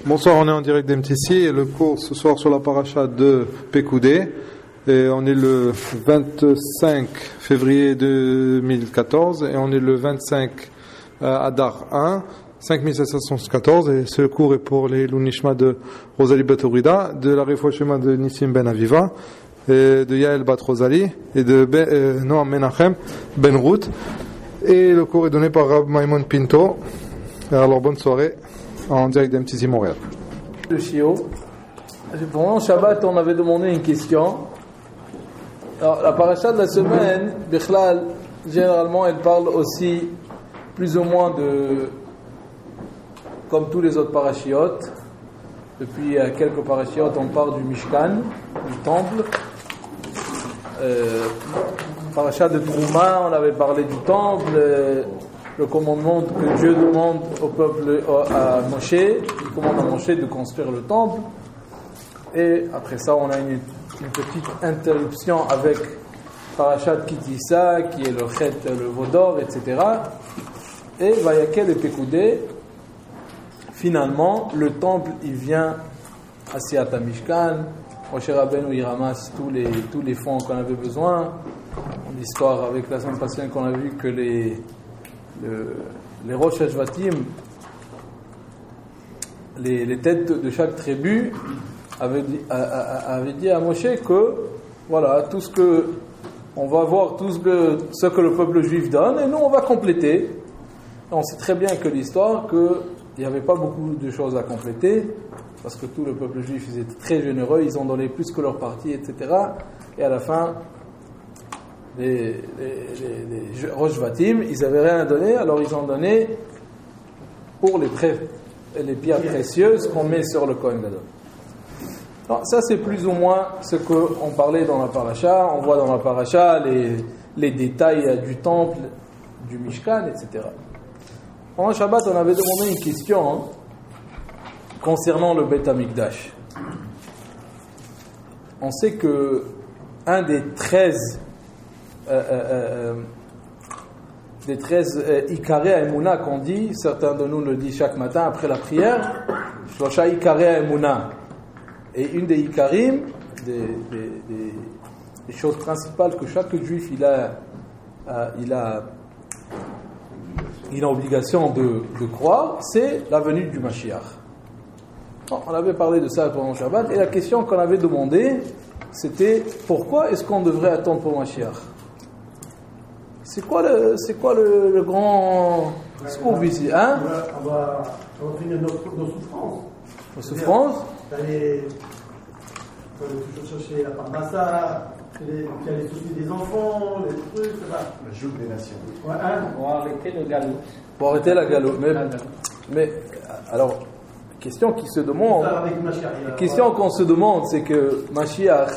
Bonsoir, on est en direct d'MTC et le cours ce soir sur la paracha de Pekoudé. Et on est le 25 février 2014 et on est le 25 Adar 1, 5714. Et ce cours est pour les Lunishma de Rosalie Batourida, de la Refoua Shema de Nissim Ben Aviva, et de Yael Bat Rosalie et de Noam Menachem Ben Ruth. Et le cours est donné par Rab Maimon Pinto. Alors bonne soirée en direct d'MTC Montréal. Le Chio. Pendant Shabbat, on avait demandé une question. Alors, la paracha de la semaine, Bichlal, généralement, elle parle aussi plus ou moins de, comme tous les autres parachiotes. Depuis quelques parachiotes, on parle du Mishkan, du temple. Paracha de Trouma, on avait parlé du temple, le commandement que Dieu demande au peuple, à Moshe, il commande à Moshe de construire le temple. Et après ça, on a une petite interruption avec Parashat Kitissa, qui est le Chet, le Vaudor, etc. Et Vayakel et Pekoudé, finalement, le temple, il vient à Siat HaMishkan. Moshe Rabbeinu, il ramasse tous les fonds qu'on avait besoin. L'histoire avec la semaine passée qu'on a vu que les Rosh Hashvatim, les têtes de chaque tribu avaient dit à Moshe que voilà, tout ce que on va voir, tout ce que le peuple juif donne, et nous on va compléter. Et on sait très bien que l'histoire, qu'il n'y avait pas beaucoup de choses à compléter, parce que tout le peuple juif, ils étaient très généreux, ils ont donné plus que leur partie, etc. Et à la fin, les Rosh Hashvatim, ils n'avaient rien à donner, alors ils ont donné pour les pierres précieuses qu'on met sur le Kohen Gadol. Alors, ça, c'est plus ou moins ce qu'on parlait dans la paracha. On voit dans la paracha les détails du temple, du Mishkan, etc. Pendant Shabbat, on avait demandé une question concernant le Beth Amikdash. On sait que un des 13 Ikarei Haemuna qu'on dit, certains de nous le disent chaque matin après la prière, Shlosha Ikarei Haemuna. Et une des Ikarim, des choses principales que chaque juif il a obligation de croire, c'est la venue du Mashiach. Bon, on avait parlé de ça pendant Shabbat, et la question qu'on avait demandé, c'était pourquoi est-ce qu'on devrait attendre pour Mashiach? C'est quoi le grand scoop ici, hein? On va finir nos souffrances. Nos souffrances? D'aller toujours chercher la parnassa, qu'il y a les soucis des enfants, les trucs, ça va. Le joug des nations. Ouais, hein? Pour arrêter le galop. Pour arrêter la galope. Mais alors, question qui se demande, la question qu'on se demande, c'est que Mashiach,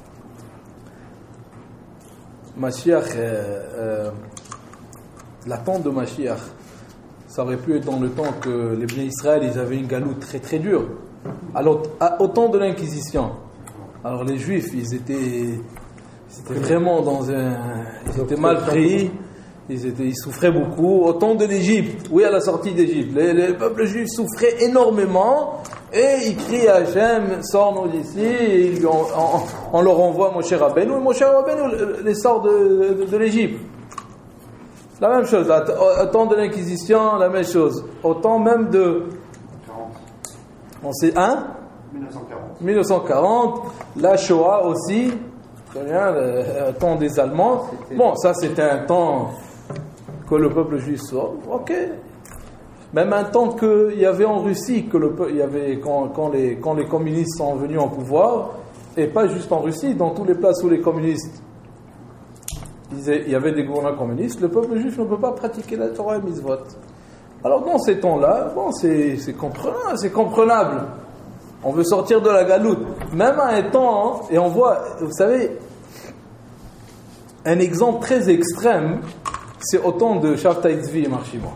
l'attente de Mashiach, ça aurait pu être dans le temps que les Bnei Israël, ils avaient une galoute très très dure. Alors, au temps de l'Inquisition, alors les Juifs, ils étaient vraiment ils étaient mal pris, ils souffraient beaucoup. Au temps de l'Égypte, oui, à la sortie d'Égypte, les peuples juifs souffraient énormément, et ils crient à Hachem, sors-nous d'ici, et on leur envoie Moshe Rabbeinu, et Moshe Rabbeinu les sort de l'Égypte. La même chose, au temps de l'Inquisition, la même chose. Au temps même de... On sait, 1940, la Shoah aussi, le temps des Allemands. Bon, ça c'était un temps que le peuple juif sort, ok. Même un temps qu'il y avait en Russie, quand les communistes sont venus au pouvoir, et pas juste en Russie, dans toutes les places où les communistes, il y avait des gouvernants communistes, le peuple juif ne peut pas pratiquer la Torah et Mitzvot. Alors dans ces temps-là, bon, c'est comprenable. On veut sortir de la galoute. Même à un temps, et on voit, vous savez, un exemple très extrême, c'est au temps de Shabtai Tzvi et Marshima.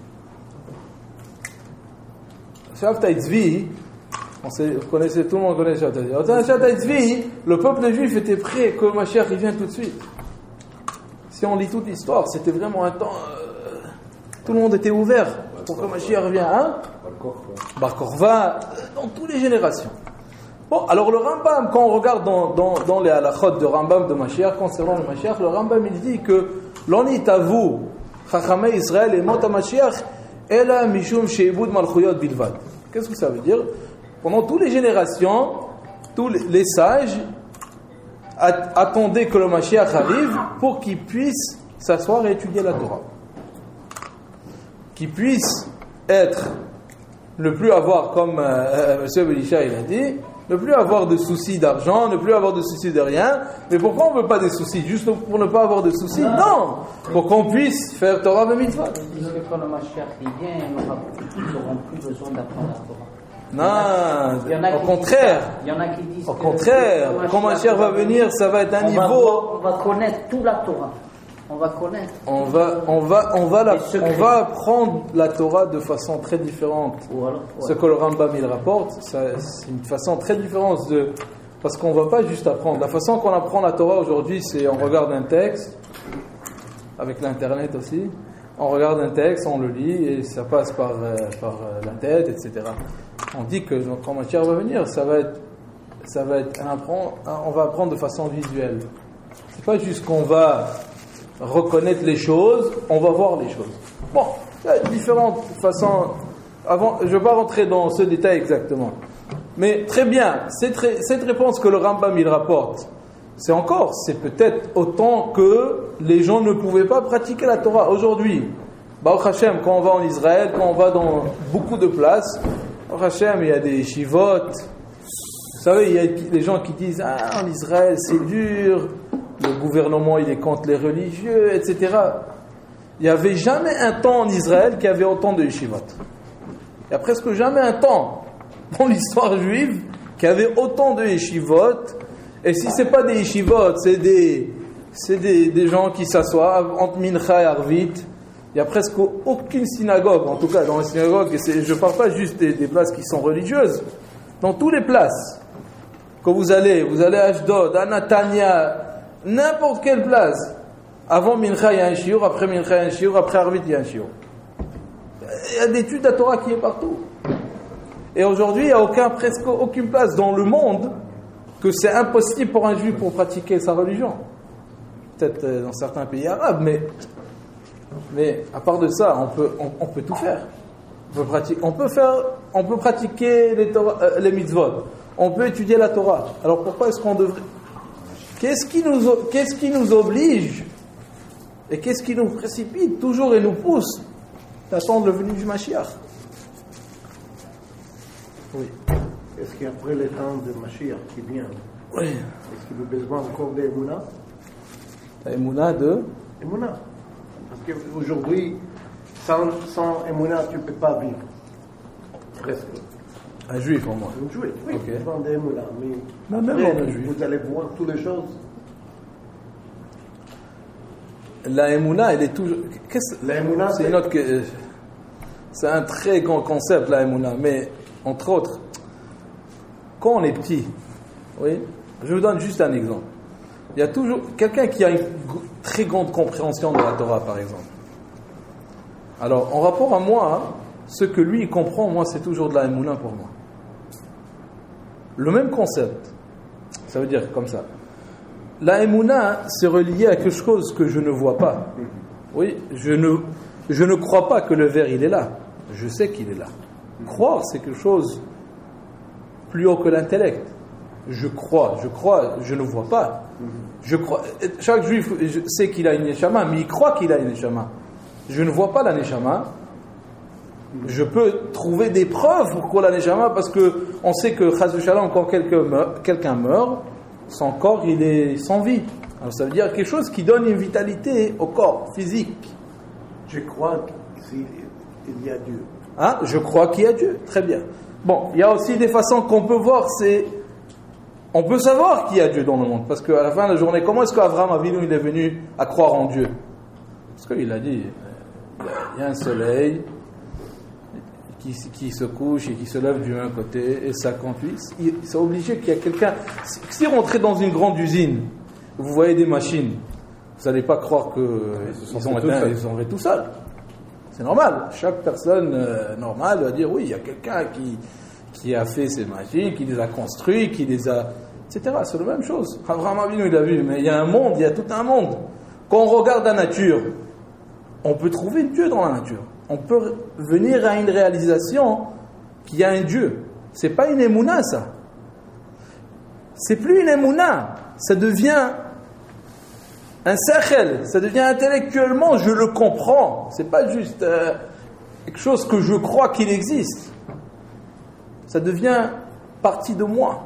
Shabtai Tzvi, vous connaissez, tout le monde connaît Shabtai Tzvi. Au temps de Shabtai Tzvi, le peuple juif était prêt que Mashiach revienne tout de suite. Si on lit toute l'histoire, c'était vraiment un temps... tout le monde était ouvert pour que Mashiach revienne. Bar Korva, dans toutes les générations. Bon, alors le Rambam, quand on regarde dans les halakhot de Rambam de Mashiach, concernant le Mashiach, le Rambam il dit que l'onit avu, Chachamei Israël et Mot Mashiach, Ela Mishum Sheibud Malchuyot Bilvad. Qu'est-ce que ça veut dire? Pendant toutes les générations, tous les sages attendaient que le Mashiach arrive pour qu'ils puissent s'asseoir et étudier la Torah. Qu'ils puissent être, ne plus avoir, comme M. Belisha il a dit, ne plus avoir de soucis d'argent, ne plus avoir de soucis de rien. Mais pourquoi on ne veut pas des soucis? Juste pour ne pas avoir de soucis? Non! Pour qu'on puisse faire Torah et Mitzvah. Ils disent que quand le Mashiach vient, ils n'auront plus besoin d'apprendre la Torah. Non, au contraire. Il y en a qui disent au contraire, quand Mashiach va venir, ça va être un niveau. On va connaître toute la Torah. On va connaître. On va apprendre la Torah de façon très différente. Voilà. Ce que le Rambam il rapporte, c'est une façon très différente parce qu'on ne va pas juste apprendre. La façon qu'on apprend la Torah aujourd'hui, c'est on regarde un texte, avec l'internet aussi. On regarde un texte, on le lit et ça passe par la tête, etc. On dit que quand Mashiach va venir, ça va être on va apprendre de façon visuelle. C'est pas juste qu'on va reconnaître les choses, on va voir les choses. Bon, il y a différentes façons. Je ne vais pas rentrer dans ce détail exactement. Mais très bien, cette réponse que le Rambam il rapporte, c'est peut-être autant que les gens ne pouvaient pas pratiquer la Torah. Aujourd'hui, Baruch Hashem, quand on va en Israël, quand on va dans beaucoup de places, Baruch Hashem, il y a des shivot. Vous savez, il y a des gens qui disent en Israël c'est dur, le gouvernement il est contre les religieux, etc. Il n'y avait jamais un temps en Israël qui avait autant de yeshivot. Il n'y a presque jamais un temps dans l'histoire juive qui avait autant de yeshivot. Et si ce n'est pas des yeshivot, c'est des gens qui s'assoient entre Mincha et Arvit. Il n'y a presque aucune synagogue, en tout cas dans les synagogues, et je ne parle pas juste des places qui sont religieuses, dans toutes les places que vous allez à Ashdod, à Natania, n'importe quelle place, avant Mincha il y a un shiur, après Mincha il y a un shiur, après Arvit il y a un shiur. Il y a des études de la Torah qui est partout. Et aujourd'hui, il n'y a presque aucune place dans le monde que c'est impossible pour un juif pour pratiquer sa religion. Peut-être dans certains pays arabes, mais à part de ça, on peut tout faire. On peut pratiquer les mitzvot. On peut étudier la Torah. Alors pourquoi est-ce qu'on devrait... Qu'est-ce qui nous oblige et qu'est-ce qui nous précipite toujours et nous pousse d'attendre le venu du Mashiach? Oui. Est-ce qu'après le temps de Mashiach qui vient, oui. Est-ce qu'il y a besoin encore d'Emouna? Emouna de? Emouna. Parce qu'aujourd'hui, sans Emouna, tu ne peux pas vivre. Presque. Un juif au moins. Un juif, oui. Okay. Besoin d'Emouna. Mais même après, un juif. Vous allez voir toutes les choses. La Emouna, elle est toujours... La Emouna, c'est un très grand concept, la Emouna. Mais, entre autres, quand on est petit, oui, je vous donne juste un exemple. Il y a toujours quelqu'un qui a une très grande compréhension de la Torah, par exemple. Alors, en rapport à moi, ce que lui il comprend, moi, c'est toujours de la Emouna pour moi. Le même concept. Ça veut dire comme ça. La Emouna, c'est relié à quelque chose que je ne vois pas. Oui, je ne crois pas que le verre, il est là. Je sais qu'il est là. Croire, c'est quelque chose plus haut que l'intellect. Je crois, je ne vois pas. Je crois. Chaque juif sait qu'il a une neshama, mais il croit qu'il a une neshama. Je ne vois pas la neshama. Je peux trouver des preuves pour la neshama, parce que on sait que chas v'shalom, quand quelqu'un meurt, son corps il est sans vie. Alors ça veut dire quelque chose qui donne une vitalité au corps physique. Je crois qu'il y a Dieu. Hein? Je crois qu'il y a Dieu. Très bien. Bon, il y a aussi des façons qu'on peut voir, on peut savoir qu'il y a Dieu dans le monde, parce qu'à la fin de la journée, comment est-ce qu'Abraham Avinu il est venu à croire en Dieu? Parce qu'il a dit, il y a un soleil qui se couche et qui se lève du même côté, et ça conduit. C'est obligé qu'il y a quelqu'un. Si vous rentrez dans une grande usine, vous voyez des machines, vous n'allez pas croire qu'ils ont fait tout seuls. C'est normal. Chaque personne normale va dire, oui, il y a quelqu'un qui a fait ces machines, qui les a construits, qui les a... etc. C'est la même chose. Abraham Avinu, il a vu, mais il y a un monde, il y a tout un monde. Quand on regarde la nature, on peut trouver Dieu dans la nature. On peut venir à une réalisation qu'il y a un Dieu. C'est pas une émouna, ça. C'est plus une émouna. Ça devient un sachel. Ça devient intellectuellement, je le comprends. C'est pas juste quelque chose que je crois qu'il existe. Ça devient partie de moi.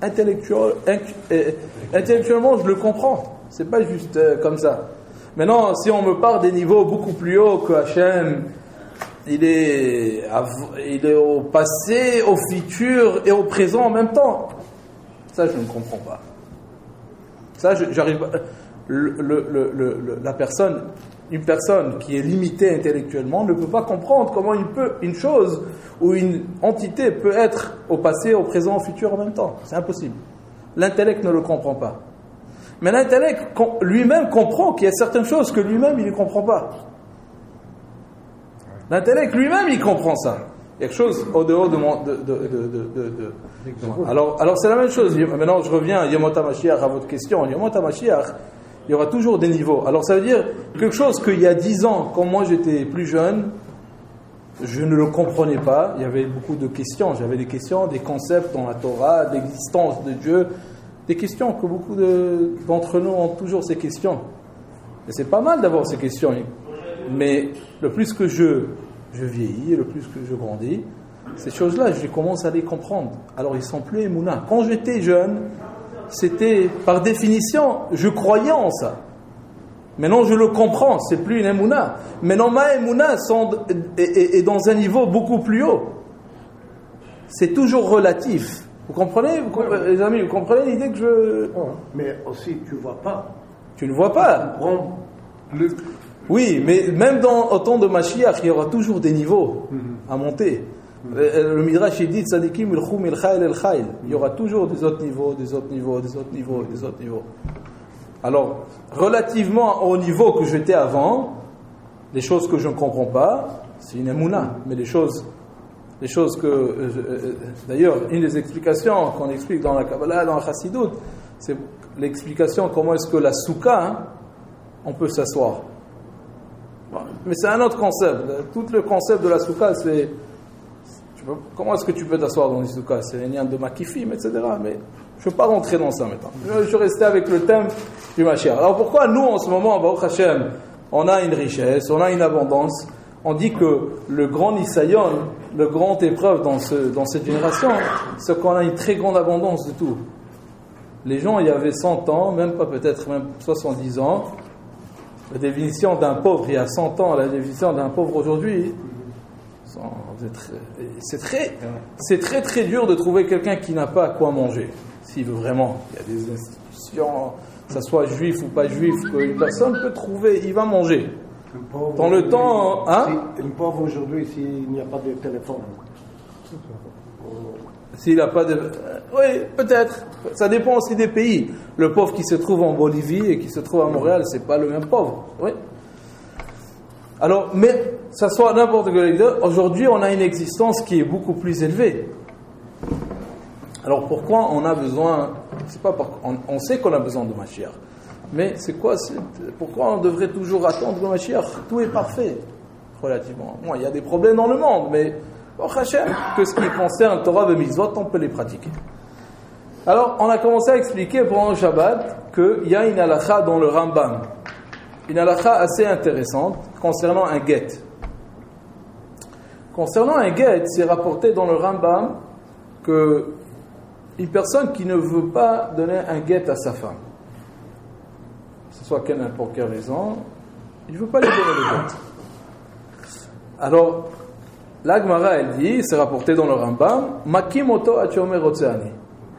Intellectuellement, je le comprends. C'est pas juste comme ça. Maintenant, si on me parle des niveaux beaucoup plus hauts que Hachem, il est au passé, au futur et au présent en même temps. Ça, je ne comprends pas. Ça, j'arrive pas. Une personne qui est limitée intellectuellement ne peut pas comprendre comment une chose ou une entité peut être au passé, au présent, au futur en même temps. C'est impossible. L'intellect ne le comprend pas. Mais l'intellect lui-même comprend qu'il y a certaines choses que lui-même il ne comprend pas. L'intellect lui-même il comprend ça. Il y a quelque chose au dehors de mon. Alors c'est la même chose. Maintenant je reviens à Yomot HaMashiach, à votre question. Yomot HaMashiach, il y aura toujours des niveaux. Alors ça veut dire quelque chose qu'il y a 10 ans, quand moi j'étais plus jeune, je ne le comprenais pas. Il y avait beaucoup de questions. J'avais des questions, des concepts dans la Torah, l'existence de Dieu. Des questions que beaucoup d'entre nous ont toujours ces questions. Et c'est pas mal d'avoir ces questions. Mais le plus que je vieillis, le plus que je grandis, ces choses-là, je commence à les comprendre. Alors ils sont plus émouna. Quand j'étais jeune, c'était par définition, je croyais en ça. Maintenant je le comprends, c'est plus une émouna. Maintenant ma émouna est dans un niveau beaucoup plus haut. C'est toujours relatif. Vous comprenez, les amis, vous comprenez l'idée que je... Mais aussi, tu ne vois pas. Tu ne vois pas. Oui, mais même au temps de Mashiach, il y aura toujours des niveaux à monter. Le Midrash, il dit, Tzadikim ilchum il chayl el chayl. Il y aura toujours des autres niveaux, des autres niveaux, des autres niveaux, des autres niveaux. Alors, relativement au niveau que j'étais avant, les choses que je ne comprends pas, c'est une émouna. Mais les choses que... d'ailleurs, une des explications qu'on explique dans la Kabbalah, dans la Chassidut, c'est l'explication comment est-ce que la soukha, on peut s'asseoir. Bon, mais c'est un autre concept. Tout le concept de la soukha, c'est... Comment est-ce que tu peux t'asseoir dans une soukha? C'est un lien de makifim, etc. Mais je ne veux pas rentrer dans ça maintenant. Je vais rester avec le thème du Mashiach. Alors pourquoi nous, en ce moment, Baruch Hashem, on a une richesse, on a une abondance? On dit que le grand Nisayon, le grand épreuve dans cette génération, c'est qu'on a une très grande abondance de tout. Les gens, il y avait 100 ans, même pas peut-être même 70 ans, la définition d'un pauvre il y a 100 ans, la définition d'un pauvre aujourd'hui, c'est très très dur de trouver quelqu'un qui n'a pas à quoi manger, s'il veut vraiment. Il y a des institutions, que ça soit juif ou pas juif, qu'une personne peut trouver, il va manger. Dans le temps, une pauvre aujourd'hui, s'il n'y a pas de téléphone. S'il n'a pas de... oui, peut-être. Ça dépend aussi des pays. Le pauvre qui se trouve en Bolivie et qui se trouve à Montréal, c'est pas le même pauvre. Oui. Alors, mais ça soit n'importe quel cas, aujourd'hui, on a une existence qui est beaucoup plus élevée. Alors, pourquoi on a besoin... c'est pas on sait qu'on a besoin de Mashiach. Mais c'est quoi? Pourquoi on devrait toujours attendre le Mashiach? Tout est parfait, relativement. Bon, il y a des problèmes dans le monde, mais que ce qui concerne Torah et Mitzvot, on peut les pratiquer. Alors, on a commencé à expliquer pendant le Shabbat qu'il y a une halakha dans le Rambam. Une halakha assez intéressante concernant un get. Concernant un get, c'est rapporté dans le Rambam que une personne qui ne veut pas donner un get à sa femme, que ce soit n'importe quelle raison, il ne veut pas lui donner le get. Alors, la Gemara, elle dit, c'est rapporté dans le Rambam, Makimoto Achomer Otseani.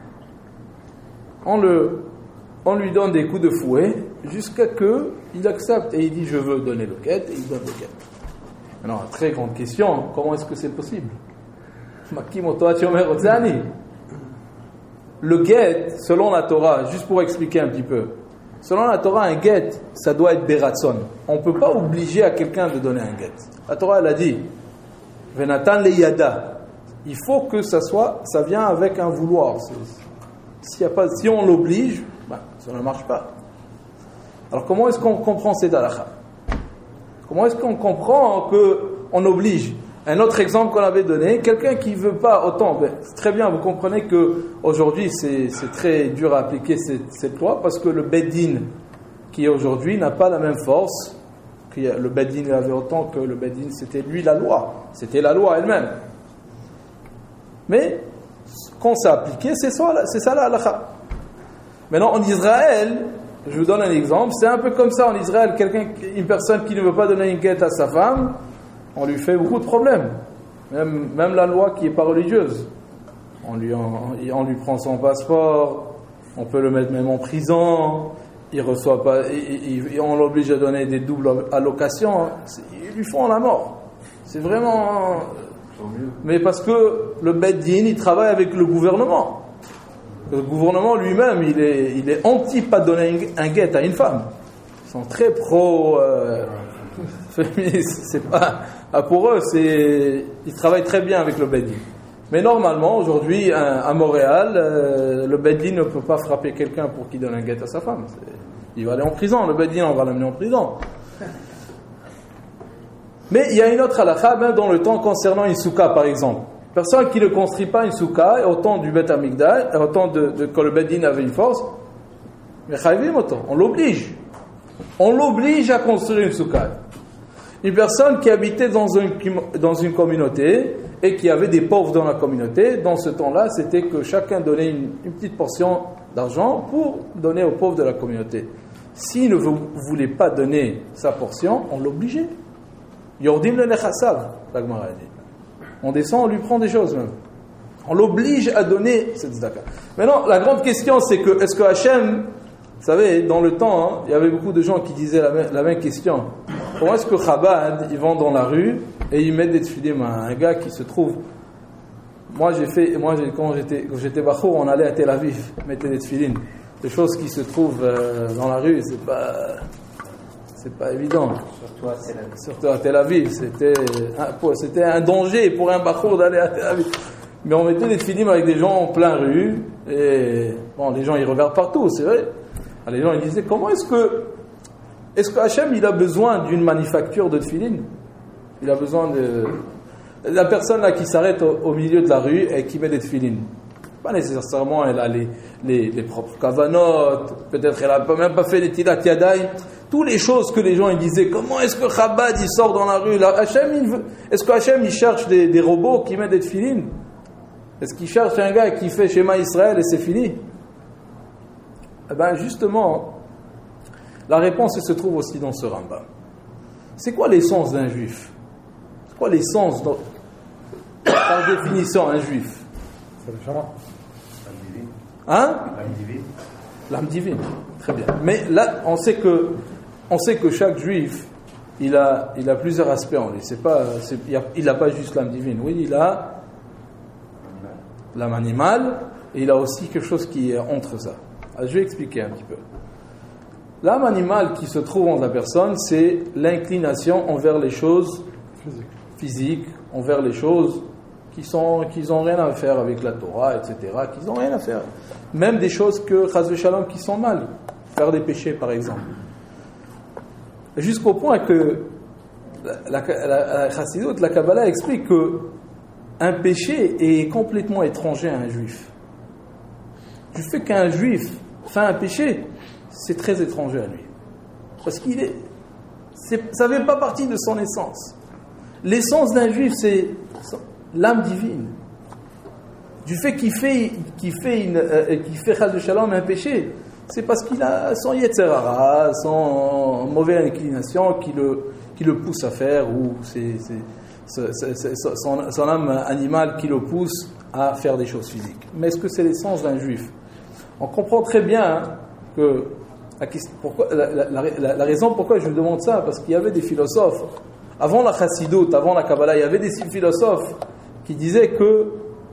On lui donne des coups de fouet jusqu'à que il accepte et il dit je veux donner le get et il donne le get. Alors, très grande question, comment est-ce que c'est possible? Makimoto Achomer Otseani. Le get, selon la Torah, juste pour expliquer un petit peu, selon la Torah, un get, ça doit être beratson. On ne peut pas obliger à quelqu'un de donner un get. La Torah, elle a dit Venatan le yada. il faut que ça vient avec un vouloir. Si on l'oblige, ça ne marche pas. Alors comment est-ce qu'on comprend ces halakha? Comment est-ce qu'on comprend qu'on oblige? Un autre exemple qu'on avait donné, quelqu'un qui ne veut pas autant, c'est très bien, vous comprenez qu'aujourd'hui c'est très dur à appliquer cette loi, parce que le Beddin qui est aujourd'hui n'a pas la même force. Le Beddin il avait autant que le Beddin, c'était lui la loi, c'était la loi elle-même. Mais quand c'est appliqué, c'est ça la halakha. Maintenant en Israël, je vous donne un exemple, c'est un peu comme ça en Israël, une personne qui ne veut pas donner une guette à sa femme, on lui fait beaucoup de problèmes. Même la loi qui n'est pas religieuse. On lui prend son passeport, on peut le mettre même en prison, il reçoit pas, on l'oblige à donner des doubles allocations, ils lui font la mort. C'est vraiment... Mais parce que le Beddin, il travaille avec le gouvernement. Le gouvernement lui-même, il est anti pas donner un guet à une femme. Ils sont très pro féministes. C'est pas pour eux, ils travaillent très bien avec le Beddin. Mais normalement, aujourd'hui, à Montréal, le Beddin ne peut pas frapper quelqu'un pour qu'il donne un guet à sa femme. Il va aller en prison. Le Beddin, on va l'amener en prison. Mais il y a une autre halakha, même dans le temps concernant une souka, par exemple. Personne qui ne construit pas une souka, autant du Beth Amikdash, autant que le Beddin avait une force, mais on l'oblige. On l'oblige à construire une souka. Une personne qui habitait dans une communauté et qui avait des pauvres dans la communauté, dans ce temps-là, c'était que chacun donnait une petite portion d'argent pour donner aux pauvres de la communauté. S'il ne voulait pas donner sa portion, on l'obligeait. Yordim le nechassav, la Gemara dit. On descend, on lui prend des choses même. On l'oblige à donner cette tzedaka. Maintenant, la grande question, c'est que, est-ce que Hachem, vous savez, dans le temps, il y avait beaucoup de gens qui disaient la même question. Comment est-ce que Chabad, ils vont dans la rue et ils mettent des tfilim à un gars qui se trouve... quand j'étais bachour, on allait à Tel Aviv, mettre des tfilim. Des choses qui se trouvent dans la rue, c'est pas évident. Surtout à Tel Aviv. C'était un danger pour un bachour d'aller à Tel Aviv. Mais on mettait des tfilim avec des gens en plein rue. Et bon, les gens ils regardent partout, c'est vrai. Alors, les gens ils disaient, comment est-ce que Hachem il a besoin d'une manufacture de tfilim? Il a besoin de la personne là qui s'arrête au milieu de la rue et qui met des tfilim. Pas nécessairement elle a les propres kavanotes, peut-être elle a même pas fait les tilat yadayim, toutes les choses que les gens ils disaient. Comment est-ce que Chabad il sort dans la rue là? Est-ce que Hachem il cherche des robots qui mettent des tfilim? Est-ce qu'il cherche un gars qui fait Shema Israël et c'est fini? Eh bien justement, la réponse elle se trouve aussi dans ce Rambam. C'est quoi l'essence d'un juif? C'est quoi l'essence par définition un juif? C'est le Shama. Hein? L'âme divine. Très bien. Mais là, on sait que chaque juif, il a plusieurs aspects en lui. Il n'a pas juste l'âme divine. Oui, il a l'âme animale et il a aussi quelque chose qui est entre ça. Alors, je vais expliquer un petit peu. L'âme animale qui se trouve en la personne, c'est l'inclination envers les choses physiques, envers les choses qui n'ont rien à faire avec la Torah, etc., qui n'ont rien à faire. Même des choses que, chas v'shalom, qui sont mal. Faire des péchés, par exemple. Jusqu'au point que la Chassidut, la Kabbalah explique que un péché est complètement étranger à un juif. Du fait qu'un juif fait un péché, c'est très étranger à lui. Parce ça ne fait pas partie de son essence. L'essence d'un juif, c'est l'âme divine. Du fait qu'il fait chas de shalom un péché, c'est parce qu'il a son yetzer hara, son mauvaise inclination qui le pousse à faire, ou son âme animale qui le pousse à faire des choses physiques. Mais est-ce que c'est l'essence d'un juif? On comprend très bien que la raison pourquoi je vous demande ça, parce qu'il y avait des philosophes avant la Chassidut, avant la Kabbalah, il y avait des philosophes qui disaient que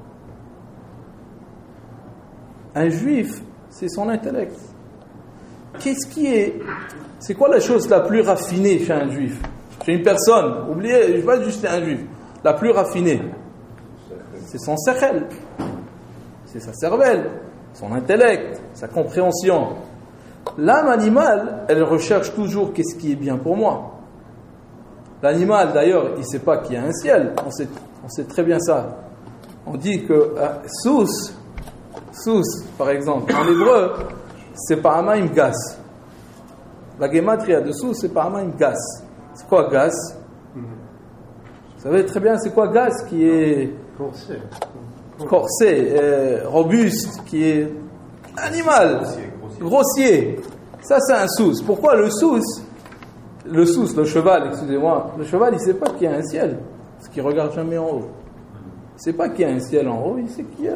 un juif, c'est son intellect. C'est quoi la chose la plus raffinée chez un juif? Chez une personne, oubliez, je ne vais pas juste un juif, la plus raffinée. c'est son sechel, c'est sa cervelle, son intellect, sa compréhension. L'âme animale, elle recherche toujours qu'est-ce qui est bien pour moi. L'animal, d'ailleurs, il ne sait pas qu'il y a un ciel. On sait très bien ça. On dit que sous, par exemple, en hébreu, c'est paramaim gas. La gematria de sous, c'est paramaim gas. C'est quoi gas? Vous savez très bien c'est quoi gas, qui est corsé, robuste, qui est animal, grossier. Ça, c'est un sous. Pourquoi le sous, le cheval, excusez-moi, le cheval, il ne sait pas qu'il y a un ciel, parce qu'il ne regarde jamais en haut. Il ne sait pas qu'il y a un ciel en haut, il sait qu'il y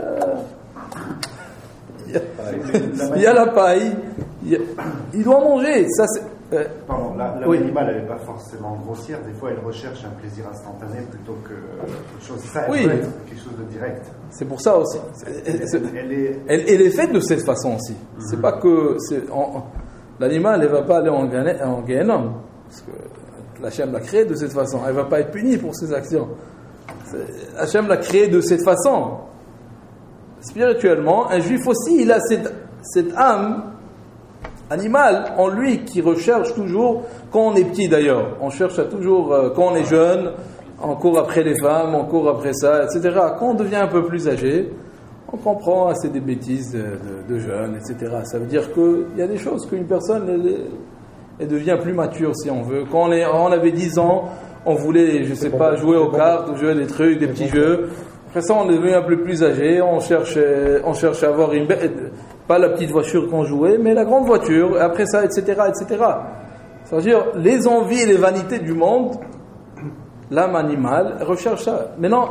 a la paille, il doit manger. Ça, c'est, Pardon, l'animal, elle n'est pas forcément grossière, des fois elle recherche un plaisir instantané plutôt que quelque chose. Ça, elle peut être quelque chose de direct. C'est pour ça aussi. Elle est faite de cette façon aussi. C'est pas que l'animal, elle ne va pas aller en Gehenom, parce que Hachem l'a créé de cette façon. Elle ne va pas être punie pour ses actions. Hachem l'a créé de cette façon. Spirituellement, un juif aussi, il a cette âme animale en lui qui recherche toujours, quand on est petit d'ailleurs, on cherche à toujours, quand on est jeune, on court après les femmes, on court après ça, etc. Quand on devient un peu plus âgé, on comprend, c'est des bêtises de jeunes, etc. Ça veut dire qu'il y a des choses qu'une personne, elle devient plus mature si on veut. Quand on avait 10 ans, on voulait, je sais pas, jouer aux cartes, ou jouer des trucs, des petits jeux. Après ça, on est devenu un peu plus âgé, on cherche à avoir pas la petite voiture qu'on jouait, mais la grande voiture, et après ça, etc., etc. Ça veut dire, les envies et les vanités du monde, l'âme animale recherche ça. Maintenant,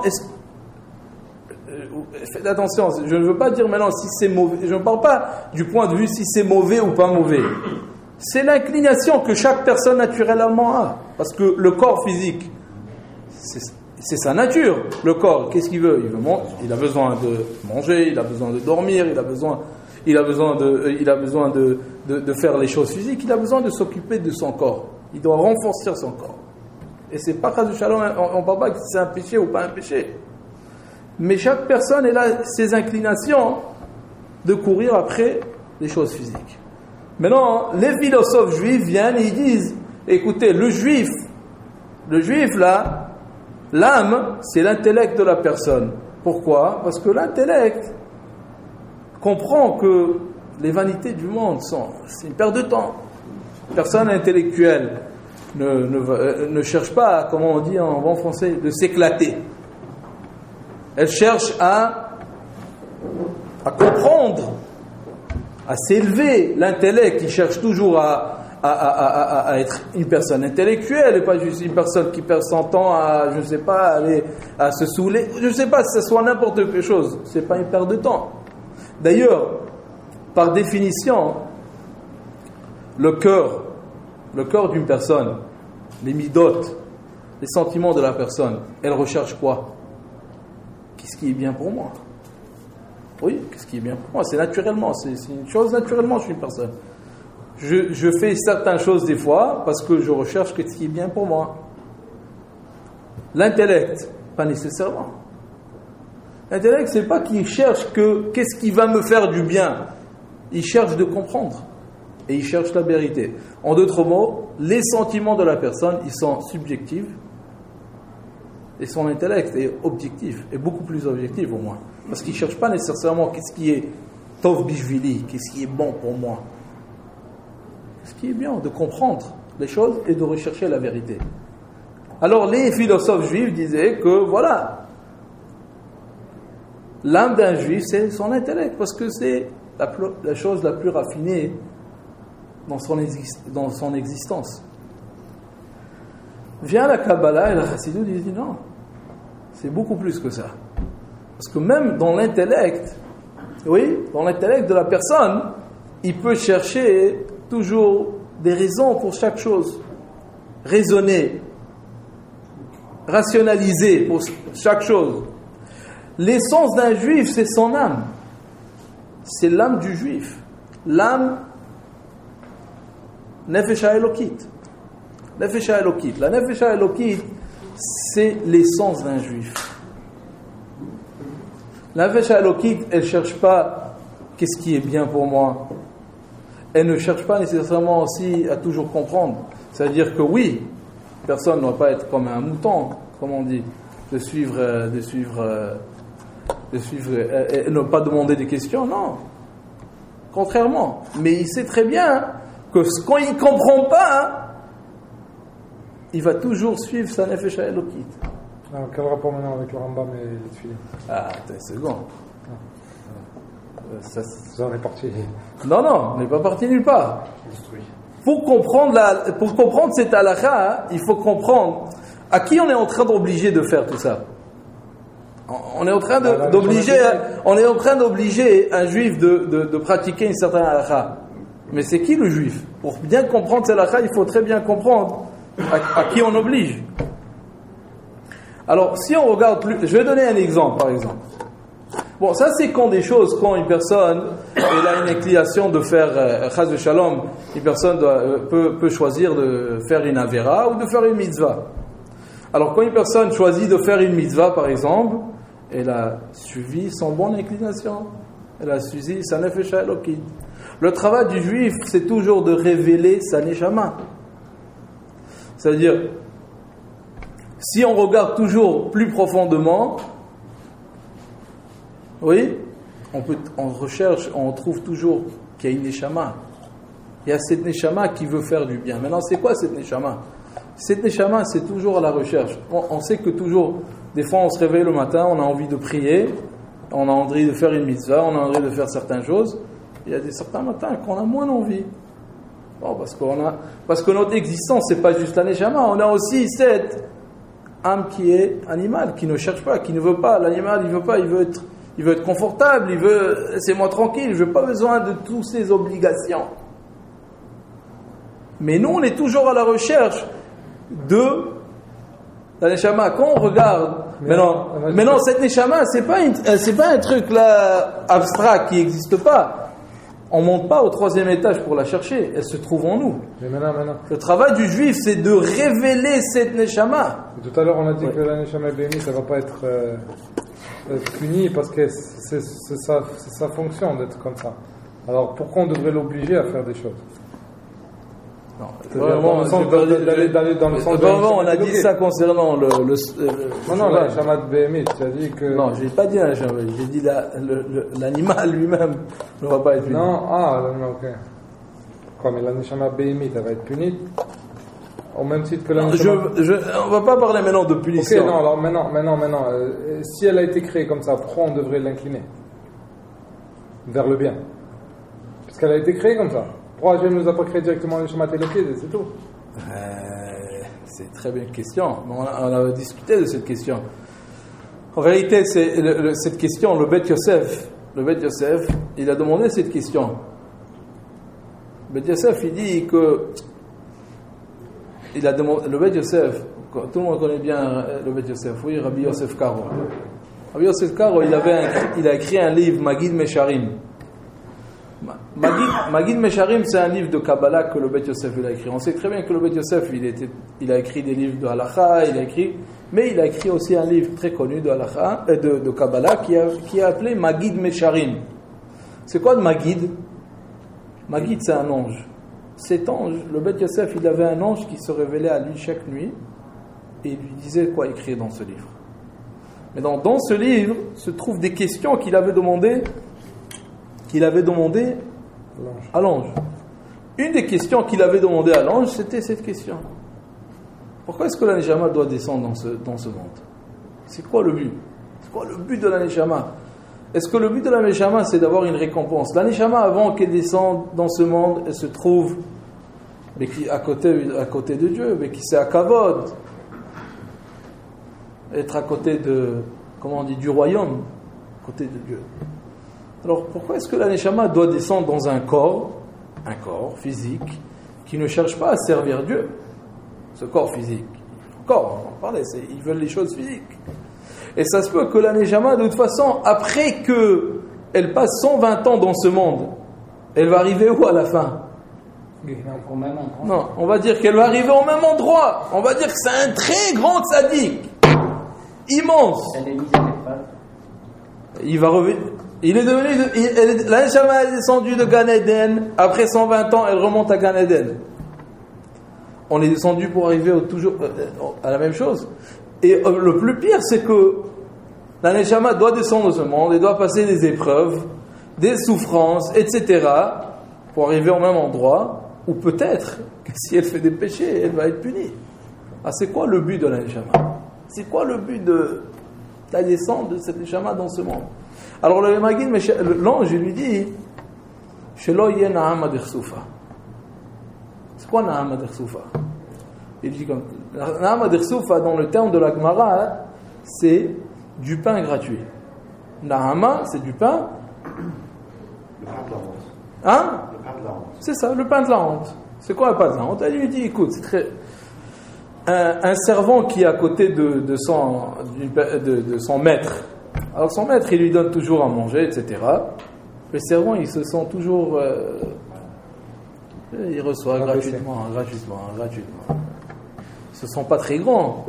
faites attention, je ne veux pas dire maintenant si c'est mauvais, je ne parle pas du point de vue si c'est mauvais ou pas mauvais. C'est l'inclination que chaque personne naturellement a. Parce que le corps physique, c'est sa nature. Le corps, qu'est-ce qu'il veut? Il a besoin de manger, il a besoin de dormir, il a besoin de faire les choses physiques, il a besoin de s'occuper de son corps. Il doit renforcer son corps. Et c'est pas Chas Shalom, on ne parle pas que c'est un péché ou pas un péché. Mais chaque personne elle a ses inclinations de courir après les choses physiques. Maintenant, les philosophes juifs viennent et ils disent, écoutez, le juif là, l'âme, c'est l'intellect de la personne. Pourquoi? Parce que l'intellect comprend que les vanités du monde c'est une perte de temps. Personne intellectuelle ne cherche pas, comment on dit en bon français, de s'éclater. Elle cherche à comprendre, à s'élever. L'intellect, il cherche toujours à être une personne intellectuelle et pas juste une personne qui perd son temps à, je ne sais pas, aller à se saouler. Je ne sais pas si ce soit n'importe quelle chose. Ce n'est pas une perte de temps. D'ailleurs, par définition, le cœur d'une personne, les midot, les sentiments de la personne, elle recherche quoi? Qu'est-ce qui est bien pour moi? Oui, qu'est-ce qui est bien pour moi? C'est naturellement, c'est une chose naturellement chez une personne. Je fais certaines choses des fois parce que je recherche ce qui est bien pour moi. L'intellect, pas nécessairement. L'intellect, c'est pas qu'il cherche qu'est-ce qui va me faire du bien. Il cherche de comprendre. Et il cherche la vérité. En d'autres mots, les sentiments de la personne, ils sont subjectifs. Et son intellect est objectif. Et beaucoup plus objectif au moins. Parce qu'il ne cherche pas nécessairement qu'est-ce qui est tov bishvili, qu'est-ce qui est bon pour moi. Ce qui est bien, de comprendre les choses et de rechercher la vérité. Alors les philosophes juifs disaient que voilà, l'âme d'un juif c'est son intellect, parce que c'est la chose la plus raffinée dans son existence. Vient la Kabbalah et la Chassidut dit non, c'est beaucoup plus que ça. Parce que même dans l'intellect, oui, dans l'intellect de la personne, il peut chercher toujours des raisons pour chaque chose. Raisonner, rationaliser pour chaque chose. L'essence d'un juif, c'est son âme. C'est l'âme du juif. L'âme Nefesh HaElokit. Nefesh HaElokit. La Nefesh HaElokit, c'est l'essence d'un juif. La Nefesh HaElokit. La Nefesh HaElokit, la Nefesh HaElokit, la Nefesh HaElokit, la Nefesh HaElokit, la Nefesh HaElokit, la Nefesh HaElokit, c'est l'essence d'un juif. La nefesh halokit, elle ne cherche pas qu'est-ce qui est bien pour moi. Elle ne cherche pas nécessairement aussi à toujours comprendre. C'est-à-dire que oui, personne ne doit pas être comme un mouton, comme on dit, de suivre et ne pas demander des questions, non. Contrairement. Mais il sait très bien que quand il ne comprend pas, il va toujours suivre sa nefesh halokit. Alors, quel rapport maintenant avec le Rambam et les Tfilin? Ah, attends une seconde. Vous en êtes parti. Non, on n'est pas parti nulle part. Pour comprendre cette halakha, il faut comprendre à qui on est en train d'obliger de faire tout ça. On est en train d'obliger un juif de pratiquer une certaine halakha. Mais c'est qui le juif? Pour bien comprendre cette halakha, il faut très bien comprendre à qui on oblige. Alors, si on regarde plus, je vais donner un exemple, par exemple. Bon, ça c'est quand une personne elle a une inclination de faire chas de shalom, une personne peut choisir de faire une avera ou de faire une mitzvah. Alors quand une personne choisit de faire une mitzvah, par exemple, elle a suivi son bonne inclination, elle a suivi sa nefesh halokit. Le travail du juif, c'est toujours de révéler sa neshama. C'est-à-dire, si on regarde toujours plus profondément, oui, on recherche, on trouve toujours qu'il y a une neshama. Il y a cette neshama qui veut faire du bien. Maintenant, c'est quoi cette neshama? Cette neshama, c'est toujours à la recherche. On sait que toujours, des fois, on se réveille le matin, on a envie de prier, on a envie de faire une mitzvah, on a envie de faire certaines choses. Il y a certains matins qu'on a moins envie. Bon, parce que notre existence, c'est pas juste la neshama. On a aussi cette âme qui est animale, qui ne cherche pas, qui ne veut pas. L'animal, il veut pas, il veut être confortable, il veut, laissez-moi tranquille, je n'ai pas besoin de toutes ces obligations. Mais nous, on est toujours à la recherche de la neshama. Quand on regarde, maintenant cette neshama, c'est pas un truc là abstrait qui n'existe pas. On monte pas au 3e étage pour la chercher, elle se trouve en nous. Mais maintenant. Le travail du juif, c'est de révéler cette neshama. Tout à l'heure, on a dit que la neshama bénie, ça va pas être puni parce que c'est sa fonction d'être comme ça. Alors pourquoi on devrait l'obliger à faire des choses? Non, vraiment, d'aller dans le sens on a dit ça concernant non, la neshama bénie, tu as dit que... Non, je n'ai pas dit la neshama, j'ai dit l'animal lui-même ne va pas être puni. Non, ok. Quoi, mais la neshama bénie, ça va être puni au même titre que la neshama... On va pas parler maintenant de punition. Ok, non, alors maintenant, si elle a été créée comme ça, pourquoi on devrait l'incliner vers le bien? Parce qu'elle a été créée comme ça. Pourquoi Dieu ne nous a pas créé directement les schémas télépieds, c'est tout? C'est une très bonne question. On a discuté de cette question. En réalité, cette question, le Beth Yosef, il a demandé cette question. Le Beth Yosef, il dit que il a demandé, le Beth Yosef, tout le monde connaît bien le Beth Yosef, oui, Rabbi Yosef Karo. Rabbi Yosef Karo, il a écrit un livre, Magid Mesharim. Magid Mesharim, c'est un livre de Kabbalah que le Beth Yosef a écrit. On sait très bien que le Beth Yosef, il a écrit des livres de Halakha, mais il a écrit aussi un livre très connu de Halakha, de Kabbalah qui est appelé Magid Mesharim. C'est quoi de Magid? Magid, c'est un ange. Cet ange, le Beth Yosef, il avait un ange qui se révélait à lui chaque nuit et il lui disait quoi écrire dans ce livre. Mais dans ce livre se trouvent des questions qu'il avait demandées à l'ange. Une des questions qu'il avait demandé à l'ange, c'était cette question. Pourquoi est-ce que la neshama doit descendre dans ce monde? C'est quoi le but? C'est quoi le but de la neshama? Est-ce que le but de la neshama, c'est d'avoir une récompense? La neshama, avant qu'elle descende dans ce monde, elle se trouve à côté de Dieu, mais qui c'est à Kavod. Être à côté du royaume, à côté de Dieu. Alors pourquoi est-ce que la neshama doit descendre dans un corps physique, qui ne cherche pas à servir Dieu? Ce corps physique. On parlait, ils veulent les choses physiques. Et ça se peut que la neshama, de toute façon, après qu'elle passe 120 ans dans ce monde, elle va arriver où à la fin? Au même endroit. Non, on va dire qu'elle va arriver au même endroit. On va dire que c'est un très grand tzaddik. Immense. Elle est mise à l'épreuve. il va revenir. La Neshama est descendue de Gan Eden. Après 120 ans, elle remonte à Gan Eden. On est descendu pour arriver toujours à la même chose. Et le plus pire, c'est que la Neshama doit descendre dans ce monde et doit passer des épreuves, des souffrances, etc. pour arriver au même endroit. Ou peut-être que si elle fait des péchés, elle va être punie. Ah, c'est quoi le but de la Neshama? C'est quoi le but de la descente de cette Neshama dans ce monde? Alors le Magid, l'ange lui dit Shelo yeh na'am adirsufa. C'est quoi na'am adirsufa? Il dit comme na'am adirsufa, dans le terme de la Gemara, c'est du pain gratuit. Na'ama, c'est du pain. Le pain de la honte. Hein? Le pain de la honte. C'est ça, le pain de la honte. C'est quoi le pain de la honte? Elle lui dit écoute, c'est très. Un servant qui est à côté de son maître. Alors son maître, il lui donne toujours à manger, etc. Le servant, il se sent toujours... il reçoit gratuitement. Ils se sent pas très grands.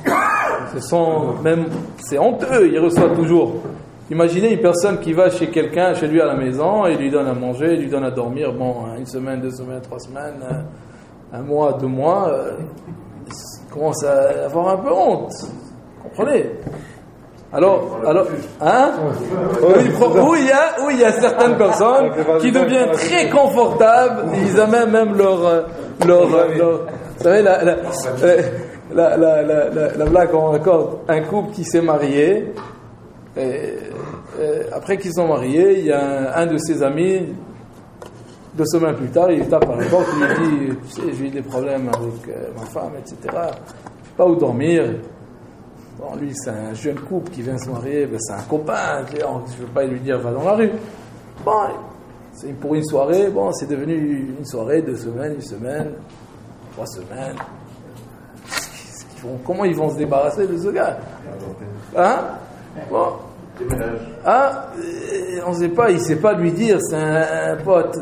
C'est honteux, il reçoit toujours. Imaginez une personne qui va chez quelqu'un, chez lui à la maison, il lui donne à manger, il lui donne à dormir, une semaine, 2 semaines, 3 semaines, 1 mois, 2 mois... il commence à avoir un peu honte. Vous comprenez? Alors, hein? Où il y a certaines personnes qui deviennent très confortables, ils amènent même leur vous savez, la blague qu'on raconte, un couple qui s'est marié, et après qu'ils sont mariés, il y a un de ses amis, 2 semaines plus tard, il tape à la porte, il lui dit, tu sais, j'ai eu des problèmes avec ma femme, etc. Je ne sais pas où dormir. Bon, lui, c'est un jeune couple qui vient se marier, c'est un copain. Je ne veux pas lui dire, va dans la rue. Bon, c'est pour une soirée, c'est devenu une soirée, 2 semaines, 1 semaine, 3 semaines. Comment ils vont se débarrasser de ce gars? Hein? Bon. On ne sait pas, il ne sait pas lui dire, c'est un pote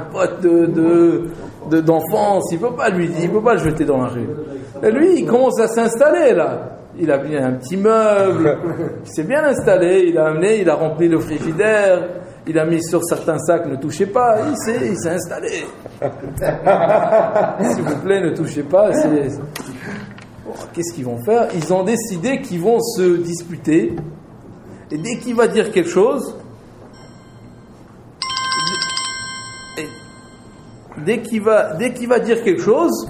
d'enfance, il ne peut pas lui dire, il ne peut pas le jeter dans la rue. Et lui, il commence à s'installer là. Il a mis un petit meuble, il s'est bien installé, il a amené, il a rempli le frigidaire, il a mis sur certains sacs, ne touchez pas, il s'est installé. S'il vous plaît, ne touchez pas. Bon, qu'est-ce qu'ils vont faire? Ils ont décidé qu'ils vont se disputer. Et dès qu'il va dire quelque chose, dès qu'il va dire quelque chose,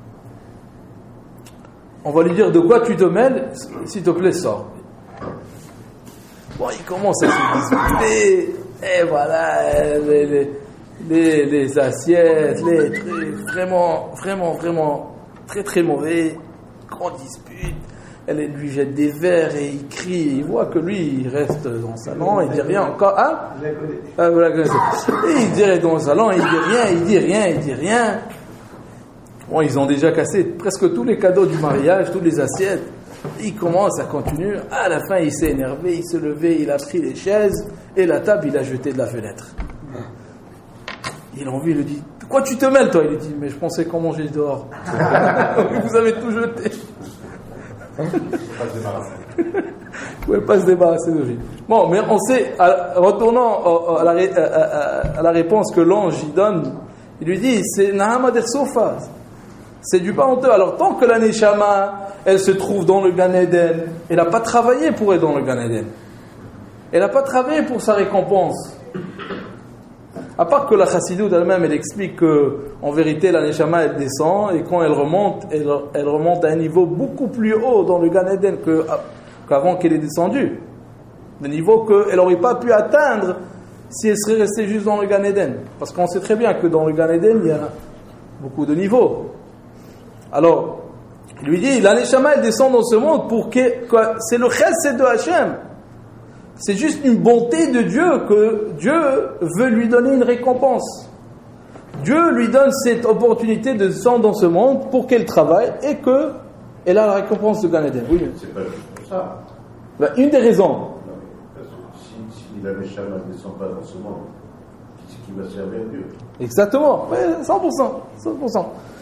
on va lui dire de quoi tu te mêles, s'il te plaît, sors. Bon, il commence à se disputer, et voilà, les assiettes, les trucs, vraiment, très très mauvais, grande dispute. Elle lui jette des verres et il crie, il voit que lui, il reste dans le salon, il dit rien encore. Hein? Vous la connaissez. Et il dirait dans le salon, il dit rien. Bon, ils ont déjà cassé presque tous les cadeaux du mariage, toutes les assiettes. Il commence à continuer. À la fin, il s'est énervé, il s'est levé, il a pris les chaises et la table, il a jeté de la fenêtre. Il a envie, il lui dit, de quoi tu te mêles, toi? Il lui dit, mais je pensais qu'on mangeait dehors. Vous avez tout jeté. Vous ne pouvez pas se débarrasser de lui. Bon, mais on sait, retournant à la réponse que l'ange y donne, il lui dit, c'est Nahama der Sofa, c'est du pain honteux. Alors tant que la Neshama, elle se trouve dans le Gan Eden, elle n'a pas travaillé pour être dans le Gan Eden. Elle n'a pas travaillé pour sa récompense. À part que la Chassidut elle-même, elle explique que, en vérité, la Neshama, elle descend, et quand elle remonte à un niveau beaucoup plus haut dans le Gan Eden qu'avant qu'elle est descendue. Le niveau qu'elle n'aurait pas pu atteindre si elle serait restée juste dans le Gan Eden. Parce qu'on sait très bien que dans le Gan Eden, il y a beaucoup de niveaux. Alors, il lui dit, la Neshama, elle descend dans ce monde pour que c'est le chesed de Hachem. C'est juste une bonté de Dieu que Dieu veut lui donner une récompense. Dieu lui donne cette opportunité de descendre dans ce monde pour qu'elle travaille et qu'elle a la récompense de Gan Eden. Oui. C'est pas juste pour ça. Ben, une des raisons. Non, si la Neshama ne descend pas dans ce monde, qui va servir Dieu. Exactement, ouais, 100%.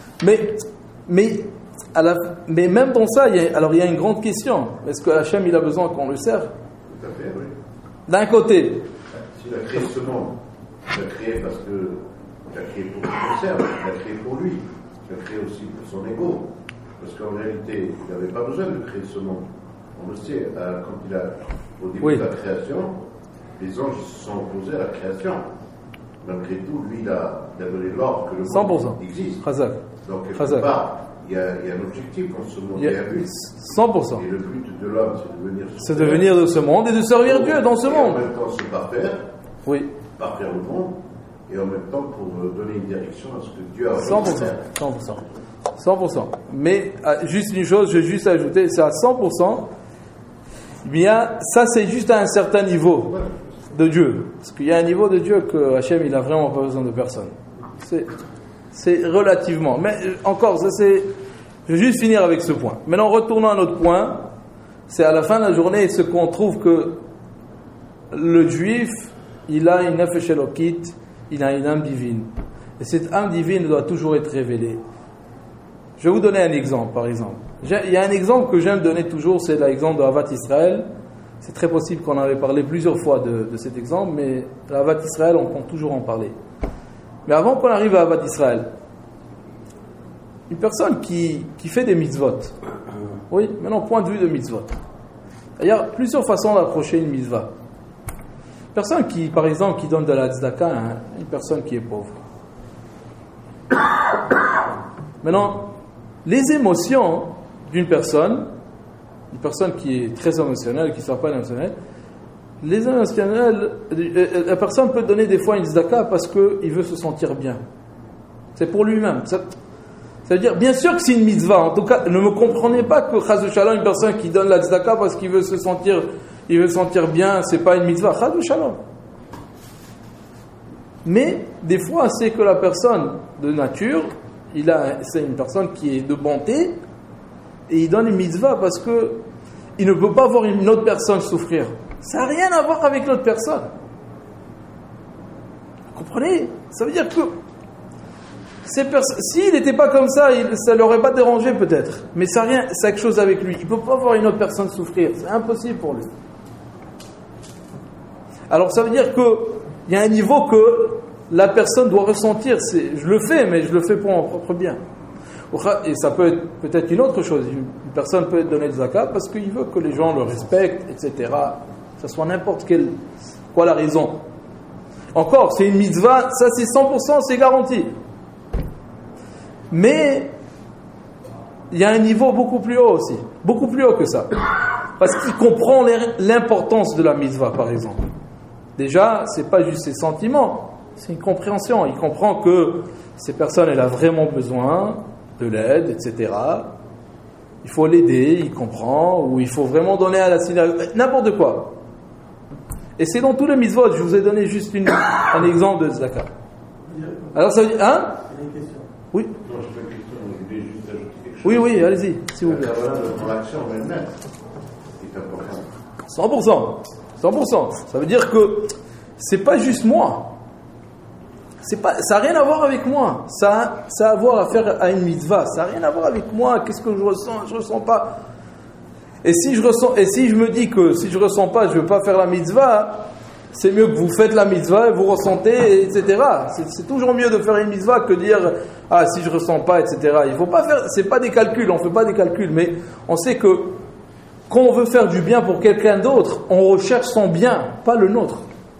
Mais même dans ça, il y a une grande question. Est-ce que Hachem il a besoin qu'on le serve? Tout à fait, oui. d'un côté. S'il a créé ce monde, il l'a créé parce que il l'a créé pour qu'il conserve, il l'a créé pour lui, il l'a créé aussi pour son ego. Parce qu'en réalité, il n'avait pas besoin de créer ce monde. On le sait, quand au début de la création, les anges se sont opposés à la création. Malgré tout, lui, il a donné l'ordre que le monde existe. Khazak. Donc, quelque part, il y a un objectif dans ce monde, il y a un but. 100%. Et le but de l'homme, c'est de venir de ce monde et de servir Dieu dans ce monde. En même temps, se parfaire. Oui. Parfaire le monde. Et en même temps, pour donner une direction à ce que Dieu a 100%. 100%. Mais, juste une chose, je vais juste ajouter, c'est à 100%. Bien, ça, c'est juste à un certain niveau de Dieu. Parce qu'il y a un niveau de Dieu que Hachem, il n'a vraiment pas besoin de personne. C'est relativement. Mais encore, ça c'est. Je vais juste finir avec ce point. Maintenant, retournons à notre point. C'est à la fin de la journée ce qu'on trouve que le juif, il a une nefesh elokit, il a une âme divine. Et cette âme divine doit toujours être révélée. Je vais vous donner un exemple, par exemple. Il y a un exemple que j'aime donner toujours, c'est l'exemple de Havat Israël. C'est très possible qu'on avait parlé plusieurs fois de cet exemple, mais Havat Israël, on compte toujours en parler. Mais avant qu'on arrive à Havat Israël, une personne qui fait des mitzvot, oui, maintenant, point de vue de mitzvot. Il y a plusieurs façons d'approcher une mitzvah. Une personne qui, par exemple, qui donne de la tzedaka, une personne qui est pauvre. Maintenant, les émotions d'une personne, une personne qui est très émotionnelle, qui ne soit pas émotionnelle, les émotionnels, la personne peut donner des fois une tzedaka parce qu'il veut se sentir bien. C'est pour lui-même. Ça veut dire, bien sûr que c'est une mitzvah. En tout cas, ne me comprenez pas que Chaz Shalom, une personne qui donne la tzedaka parce qu'il veut se sentir bien, c'est pas une mitzvah. Chaz Shalom. Mais des fois, c'est que la personne de nature, c'est une personne qui est de bonté et il donne une mitzvah parce que il ne peut pas voir une autre personne souffrir. Ça n'a rien à voir avec l'autre personne. Vous comprenez? Ça veut dire que s'il n'était pas comme ça, ça ne l'aurait pas dérangé peut-être. Mais ça n'a quelque chose avec lui. Il ne peut pas voir une autre personne souffrir. C'est impossible pour lui. Alors ça veut dire qu'il y a un niveau que la personne doit ressentir. Je le fais, mais je le fais pour mon propre bien. Et ça peut être peut-être une autre chose. Une personne peut donner le zakat parce qu'il veut que les gens le respectent, etc. Que ce soit n'importe quoi la raison. Encore, c'est une mitzvah, ça c'est 100%, c'est garanti. Mais il y a un niveau beaucoup plus haut aussi. Beaucoup plus haut que ça. Parce qu'il comprend l'importance de la mitzvah, par exemple. Déjà, c'est pas juste ses sentiments, c'est une compréhension. Il comprend que cette personne, elle a vraiment besoin de l'aide, etc. Il faut l'aider, il comprend, ou il faut vraiment donner à la synagogue, n'importe quoi. Et c'est dans tous les mitzvot. Je vous ai donné juste un exemple de tzedaka. Alors ça veut dire, hein? Oui. Non, je fais une question, je voulais juste ajouter quelque chose. Oui, allez-y, s'il vous plaît. L'action elle-même est importante. 100%. Ça veut dire que c'est pas juste moi. Ça n'a rien à voir avec moi. Ça a à voir à faire à une mitzvah. Ça n'a rien à voir avec moi. Qu'est-ce que je ressens? Je ressens pas. Et si je me dis que si je ressens pas, je ne veux pas faire la mitzvah, c'est mieux que vous faites la mitzvah et vous ressentez, etc. C'est toujours mieux de faire une mitzvah que de dire si je ressens pas, etc. Il faut pas faire. C'est pas des calculs. On fait pas des calculs, mais on sait que quand on veut faire du bien pour quelqu'un d'autre, on recherche son bien, pas le nôtre.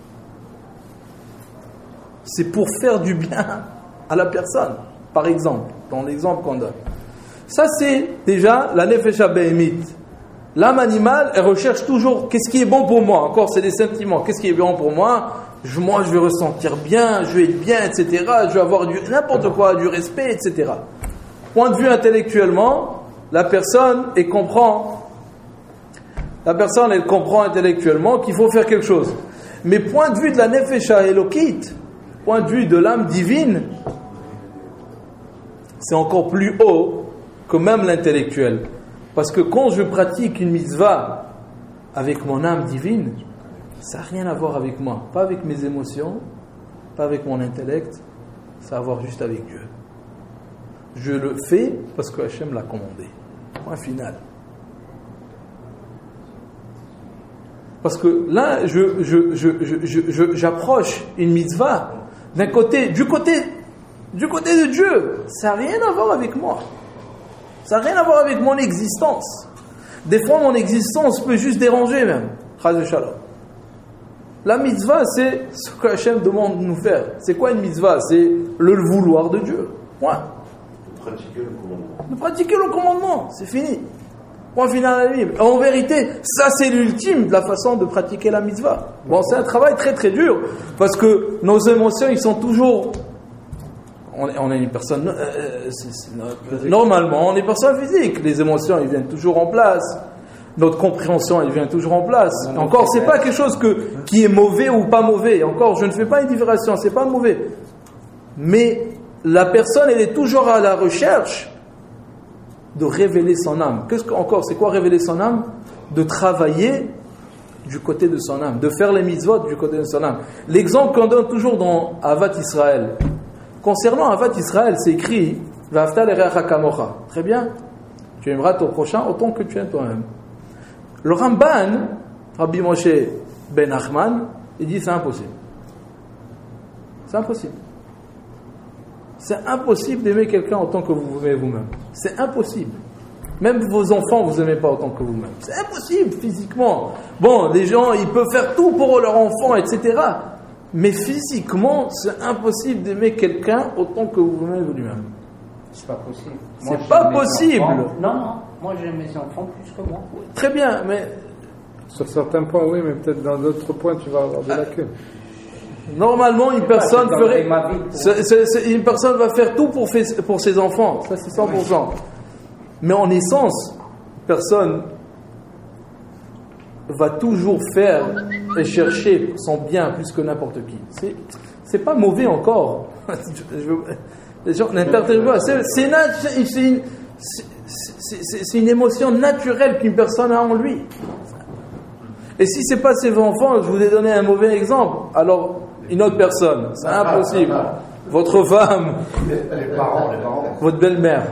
C'est pour faire du bien à la personne, par exemple, dans l'exemple qu'on donne. Ça, c'est déjà la nefesh habehemit. L'âme animale, elle recherche toujours qu'est-ce qui est bon pour moi. Encore, c'est des sentiments. Qu'est-ce qui est bon pour moi? Moi, je vais ressentir bien, je vais être bien, etc. Je vais avoir n'importe quoi, du respect, etc. Point de vue intellectuellement, la personne, elle comprend intellectuellement qu'il faut faire quelque chose. Mais point de vue de la nefesh elokit, point de vue de l'âme divine, c'est encore plus haut que même l'intellectuel. Parce que quand je pratique une mitzvah avec mon âme divine, ça n'a rien à voir avec moi. Pas avec mes émotions, pas avec mon intellect, ça a à voir juste avec Dieu. Je le fais parce que Hachem l'a commandé. Point final. Parce que là, j'approche une mitzvah du côté de Dieu. Ça n'a rien à voir avec moi. Ça n'a rien à voir avec mon existence. Des fois, mon existence peut juste déranger même. Chaz v'shalom. La mitzvah, c'est ce que Hachem demande de nous faire. C'est quoi une mitzvah? C'est le vouloir de Dieu. Point. De pratiquer le commandement. C'est fini. Point final à la Bible. En vérité, ça c'est l'ultime de la façon de pratiquer la mitzvah. Bon, c'est un travail très très dur. Parce que nos émotions, ils sont toujours... On est une personne... normalement, on est une personne physique. Les émotions, ils viennent toujours en place. Notre compréhension, elle vient toujours en place. Encore, c'est pas quelque chose qui est mauvais ou pas mauvais. Encore, je ne fais pas une différenciation, c'est pas mauvais. Mais la personne, elle est toujours à la recherche de révéler son âme. C'est quoi révéler son âme? De travailler du côté de son âme, de faire les mitzvot du côté de son âme. L'exemple qu'on donne toujours dans Avat Israël. Concernant Avat Israël, c'est écrit Va'afta l'ereacha kamocha. Très bien. Tu aimeras ton prochain autant que tu aimes toi-même. Le Ramban, Rabbi Moshe Ben Nachman, il dit c'est impossible. C'est impossible. C'est impossible d'aimer quelqu'un autant que vous aimez vous-même. C'est impossible. Même vos enfants, vous n'aimez pas autant que vous-même. C'est impossible physiquement. Bon, les gens, ils peuvent faire tout pour leur enfant, etc. Mais physiquement, c'est impossible d'aimer quelqu'un autant que vous-aimez vous-même. C'est pas possible. C'est pas possible. Non. Moi, j'aime mes enfants plus que moi. Très bien, mais... Sur certains points, oui, mais peut-être dans d'autres points, tu vas avoir des lacunes. Normalement, une personne va faire tout pour ses enfants. Ça, c'est 100%. Mais en essence, personne va toujours faire et chercher son bien plus que n'importe qui. C'est pas mauvais encore. Les gens n'interprètent pas. C'est une émotion naturelle qu'une personne a en lui. Et si c'est pas ses enfants, je vous ai donné un mauvais exemple, alors une autre personne, c'est impossible. Votre femme, les parents. votre belle-mère.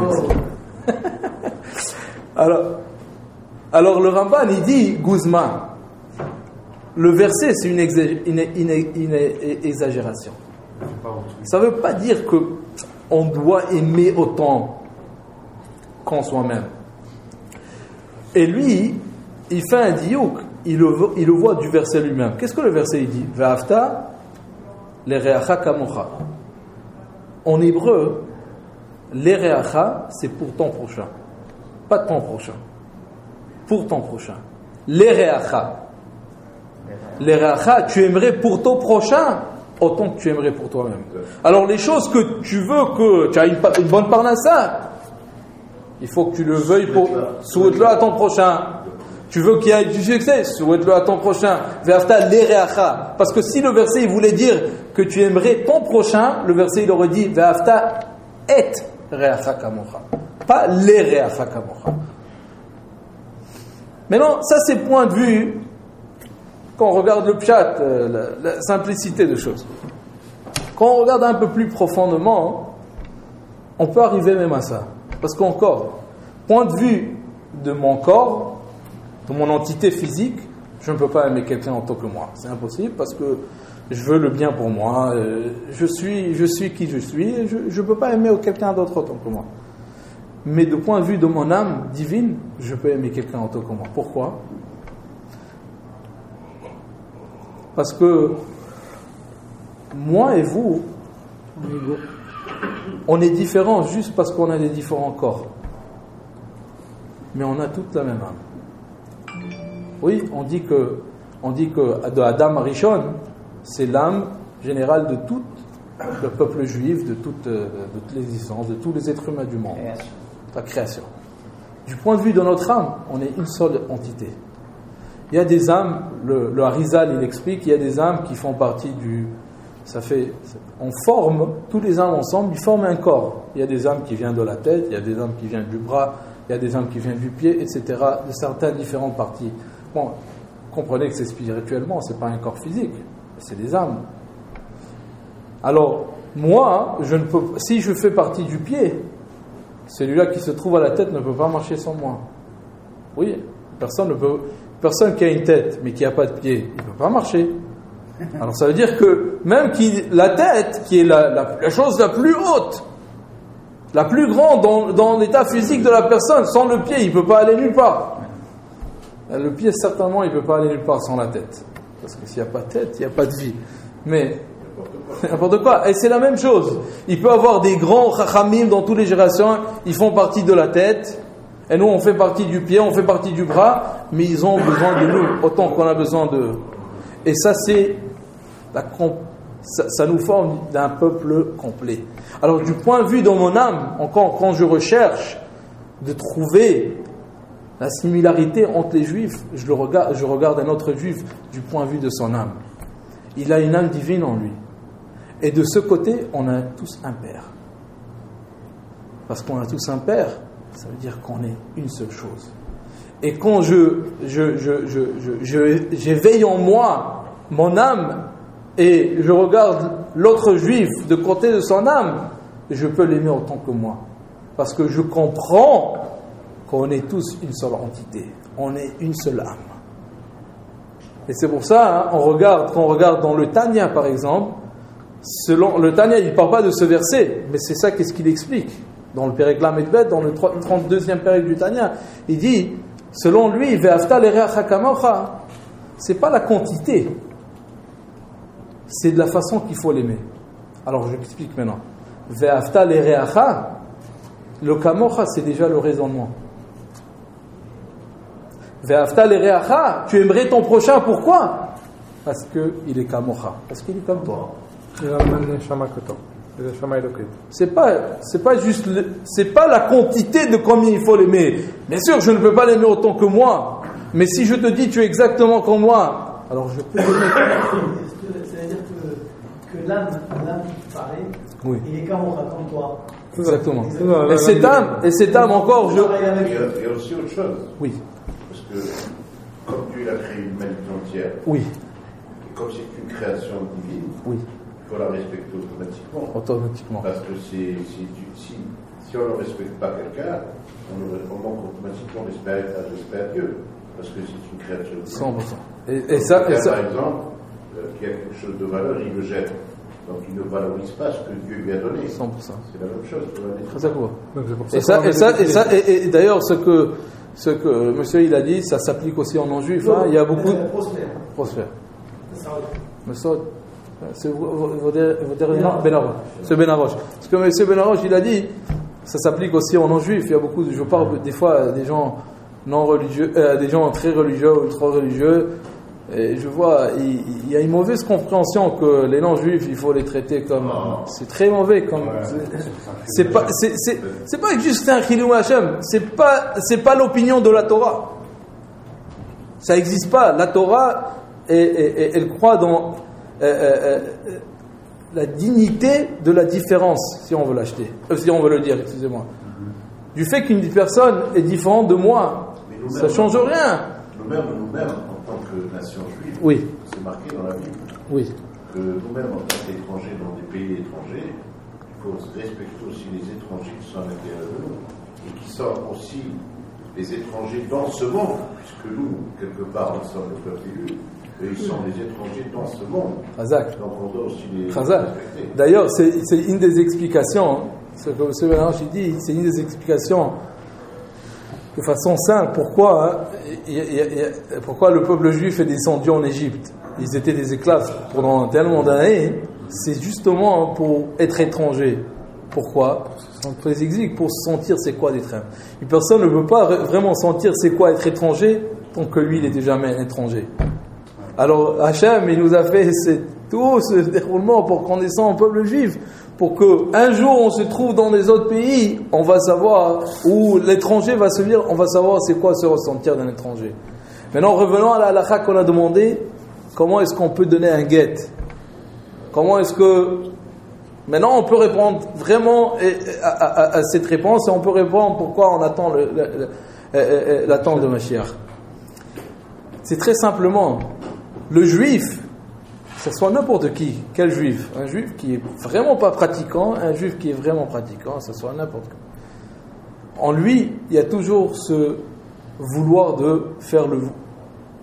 Alors le Ramban, il dit Guzma. Le verset, c'est une exagération. Ça ne veut pas dire que on doit aimer autant qu'en soi-même. Et lui, il fait un diouk, il le voit du verset lui-même. Qu'est-ce que le verset il dit? Va'afta l'ereacha kamocha. En hébreu, l'ereacha, c'est pour ton prochain. Pas ton prochain. Pour ton prochain. L'ereacha. L'ereacha, tu aimerais pour ton prochain autant que tu aimerais pour toi-même. Alors les choses que tu veux que tu as une bonne parnassa, il faut que tu le veuilles pour souhaite-le à ton prochain. Tu veux qu'il y ait du succès, souhaite-le à ton prochain. Ve'afta l'ereacha. Parce que si le verset il voulait dire que tu aimerais ton prochain, le verset il aurait dit ve'afta et reacha kamocha. Pas l'ereacha kamocha. Maintenant, ça c'est point de vue quand on regarde le pshat, la simplicité des choses. Quand on regarde un peu plus profondément, on peut arriver même à ça. Parce qu'encore, point de vue de mon corps, de mon entité physique, je ne peux pas aimer quelqu'un en tant que moi. C'est impossible parce que je veux le bien pour moi. Je suis qui je suis et je ne peux pas aimer quelqu'un d'autre en tant que moi. Mais de point de vue de mon âme divine, je peux aimer quelqu'un en tant que moi. Pourquoi? Parce que moi et vous, on est différents juste parce qu'on a des différents corps. Mais on a toute la même âme. Oui, on dit que de Adam Arishon, c'est l'âme générale de tout le peuple juif, de toute l'existence, de tous les êtres humains du monde. La création. Du point de vue de notre âme, on est une seule entité. Il y a des âmes, le Harizal il explique, il y a des âmes qui font partie on forme, tous les âmes ensemble, ils forment un corps. Il y a des âmes qui viennent de la tête, il y a des âmes qui viennent du bras, il y a des âmes qui viennent du pied, etc., de certaines différentes parties. Bon, comprenez que c'est spirituellement, c'est pas un corps physique, c'est des âmes. Alors, moi, si je fais partie du pied, celui-là qui se trouve à la tête ne peut pas marcher sans moi. Oui, personne ne peut. personne qui a une tête mais qui n'a pas de pied, il ne peut pas marcher. Alors ça veut dire que même la tête, qui est la chose la plus haute, la plus grande dans l'état physique de la personne, sans le pied, il ne peut pas aller nulle part. Le pied, certainement, il ne peut pas aller nulle part sans la tête. Parce que s'il n'y a pas de tête, il n'y a pas de vie. Mais, n'importe quoi. Et c'est la même chose. Il peut y avoir des grands chachamim dans toutes les générations, ils font partie de la tête, et nous, on fait partie du pied, on fait partie du bras, mais ils ont besoin de nous, autant qu'on a besoin d'eux. Et ça, c'est ça nous forme d'un peuple complet. Alors, du point de vue de mon âme, encore quand je recherche de trouver la similarité entre les juifs, je regarde un autre juif du point de vue de son âme. Il a une âme divine en lui. Et de ce côté, on a tous un père. Parce qu'on a tous un père, ça veut dire qu'on est une seule chose. Et quand j'éveille en moi mon âme et je regarde l'autre juif de côté de son âme, je peux l'aimer autant que moi. Parce que je comprends qu'on est tous une seule entité. On est une seule âme. Et c'est pour ça, quand on regarde dans le Tanya, par exemple, selon le Tanya, il ne parle pas de ce verset, mais c'est ça qu'est-ce qu'il explique. Dans le Pérek Lamed Bet, dans le 32e Pérek du Tanya, il dit, selon lui, Ve'afta l'ereacha kamocha, c'est pas la quantité, c'est de la façon qu'il faut l'aimer. Alors je l'explique maintenant. Ve'afta l'ereacha, le kamocha, c'est déjà le raisonnement. Ve'afta l'ereacha, tu aimerais ton prochain, pourquoi? Parce qu'il est kamocha, parce qu'il est comme toi. C'est pas juste c'est pas la quantité de combien il faut l'aimer. Bien sûr, je ne peux pas l'aimer autant que moi, mais si je te dis tu es exactement comme moi, alors je peux l'aimer. C'est-à-dire que l'âme qui parlait, oui. Il est comme toi. Exactement. Et cette âme encore, il y a aussi autre chose. Oui. Parce que comme Dieu a créé l'humanité entière. Oui. Et comme c'est une création divine. Oui. Il faut la respecter automatiquement. Parce que si on ne respecte pas quelqu'un, on manque automatiquement respect à Dieu. Parce que c'est une créature divine. 100%. Et ça, par exemple, qui a quelque chose de valeur, il le jette. Donc il ne valorise pas ce que Dieu lui a donné. 100%. C'est la même chose pour la et d'ailleurs, ce que monsieur il a dit, ça s'applique aussi en non-juif. Hein. Il y a beaucoup. Prospère. Monsieur. C'est Benaroche. C'est Benaroche. Parce que M. Benaroche, il a dit, ça s'applique aussi en non-juif. Il y a beaucoup, je parle des fois des gens non religieux, des gens très religieux ou ultra religieux, et je vois, il y a une mauvaise compréhension que les non-juifs, il faut les traiter comme, c'est très mauvais, comme, c'est pas juste un chilou Hachem, c'est pas l'opinion de la Torah. Ça n'existe pas. La Torah, elle croit dans la dignité de la différence, si on veut si on veut le dire, excusez-moi. Du fait qu'une personne est différente de moi, ça ne change rien. Nous-mêmes, en tant que nation juive, oui. C'est marqué dans la Bible. Oui. Que nous-mêmes, en tant qu'étrangers dans des pays étrangers, il faut respecter aussi les étrangers qui sont à l'intérieur de nous et qui sont aussi les étrangers dans ce monde, puisque nous, quelque part, nous sommes le peuple élu. Et ils sont des étrangers dans ce monde. Razak. Donc on doit aussi les respecter. D'ailleurs, c'est une des explications, ce que M. Mélange dit, c'est une des explications de façon simple. Pourquoi le peuple juif est descendu en Égypte? Ils étaient des esclaves pendant tellement d'années. C'est justement pour être étranger. Pourquoi? Pour se sentir c'est quoi d'être un. Une personne ne peut pas vraiment sentir c'est quoi être étranger tant que lui il n'était jamais un étranger. Alors Hachem, il nous a fait tout ce déroulement pour qu'on descende en peuple juif, pour qu'un jour on se trouve dans les autres pays, on va savoir, où l'étranger va se dire, on va savoir c'est quoi se ressentir d'un étranger. Maintenant revenons à la halakha qu'on a demandé, comment est-ce qu'on peut donner un guet? Comment est-ce que... Maintenant on peut répondre vraiment à cette réponse, et on peut répondre pourquoi on attend l'attente de Mashiach. C'est très simplement... Le juif, que ce soit n'importe qui, quel juif? Un juif qui est vraiment pas pratiquant, un juif qui est vraiment pratiquant, que ce soit n'importe qui. En lui, il y a toujours ce vouloir de faire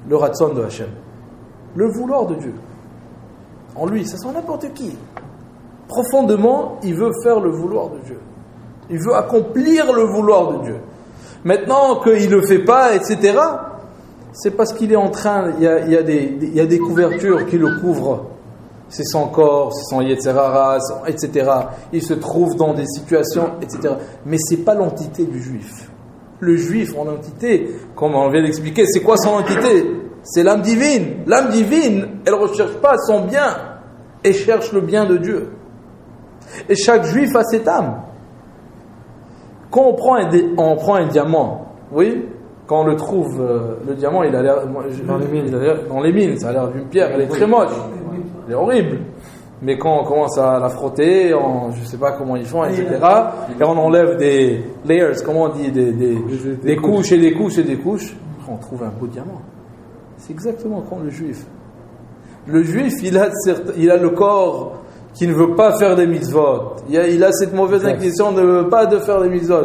le ratson de Hachem. Le vouloir de Dieu. En lui, ça sent n'importe qui. Profondément, il veut faire le vouloir de Dieu. Il veut accomplir le vouloir de Dieu. Maintenant qu'il ne le fait pas, etc., c'est parce qu'il est en train, il y a des couvertures qui le couvrent. C'est son corps, c'est son Yetzerara, etc. Il se trouve dans des situations, etc. Mais ce n'est pas l'entité du juif. Le juif en entité, comme on vient d'expliquer, c'est quoi son entité? C'est l'âme divine. L'âme divine, elle ne recherche pas son bien, elle cherche le bien de Dieu. Et chaque juif a cette âme. Quand on prend un diamant, oui, quand on le trouve, le diamant, il a l'air dans les mines, ça a l'air d'une pierre, elle est très moche, elle est horrible. Mais quand on commence à la frotter, je ne sais pas comment ils font, etc., et on enlève des layers, comment on dit, des couches et des couches et des couches, on trouve un beau diamant. C'est exactement comme le juif. Le juif, il a le corps qui ne veut pas faire des mitzvot. Il a cette mauvaise inclinaison de ne veut pas de faire des mitzvot.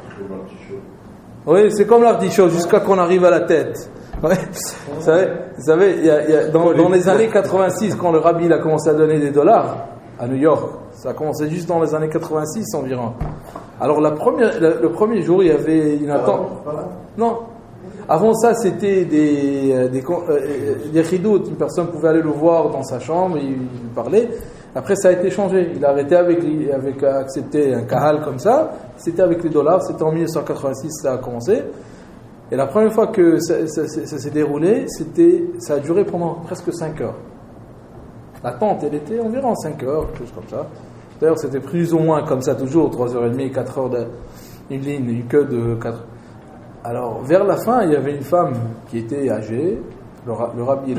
Oui, c'est comme l'artichaut, jusqu'à qu'on arrive à la tête. Ouais. Vous savez, dans les années 86, quand le rabbi il a commencé à donner des dollars à New York, ça a commencé juste dans les années 86 environ. Alors le premier jour, il y avait une attente. Non. Avant ça, c'était des chidoutes. Une personne pouvait aller le voir dans sa chambre, il lui parlait. Après, ça a été changé. Il a arrêté avec accepter un kahal comme ça. C'était avec les dollars. C'était en 1986, ça a commencé. Et la première fois que ça s'est déroulé, ça a duré pendant presque 5 heures. L'attente, elle était environ 5 heures, quelque chose comme ça. D'ailleurs, c'était plus ou moins comme ça, toujours 3h30, 4 heures une ligne, une queue de 4. Alors, vers la fin, il y avait une femme qui était âgée. Le rabbi,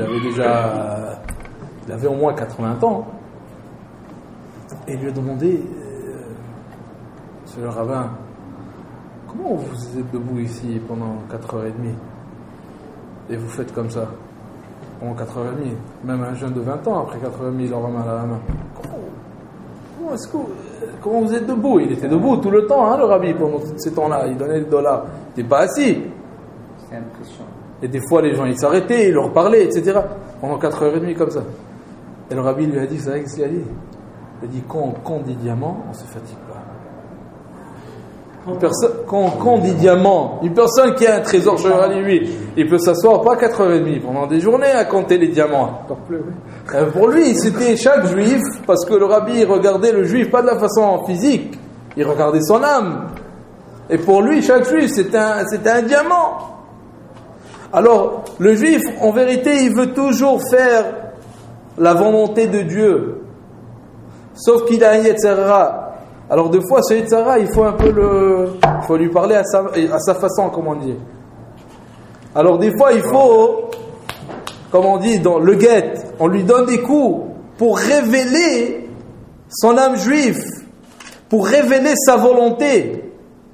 il avait au moins 80 ans. Et il lui a demandé, monsieur le rabbin, comment vous êtes debout ici pendant 4h30 et vous faites comme ça pendant 4h30? Même un jeune de 20 ans, après 4h30, il aura mal à la main. Comment vous êtes debout? Il était debout tout le temps, le rabbi, pendant tous ces temps-là. Il donnait des dollars. Il n'était pas assis. C'est impressionnant. Et des fois, les gens, ils s'arrêtaient, ils leur parlaient, etc. Pendant 4h30, comme ça. Et le rabbi lui a dit, vous savez ce qu'il a dit? Il a dit, quand on dit diamant, on ne se fatigue pas. Quand on dit diamant, une personne qui a un trésor chez lui, il peut s'asseoir pas 4h30 pendant des journées à compter les diamants. Pour lui, c'était chaque juif, parce que le rabbi regardait le juif pas de la façon physique, il regardait son âme. Et pour lui, chaque juif, c'était un diamant. Alors, le juif, en vérité, il veut toujours faire la volonté de Dieu. Sauf qu'il a un Yetzerara. Alors, deux fois, ce Yetzerara, il faut un peu il faut lui parler à sa façon, comme on dit. Alors, des fois, il faut, comme on dit, dans le guet, on lui donne des coups pour révéler son âme juive, pour révéler sa volonté.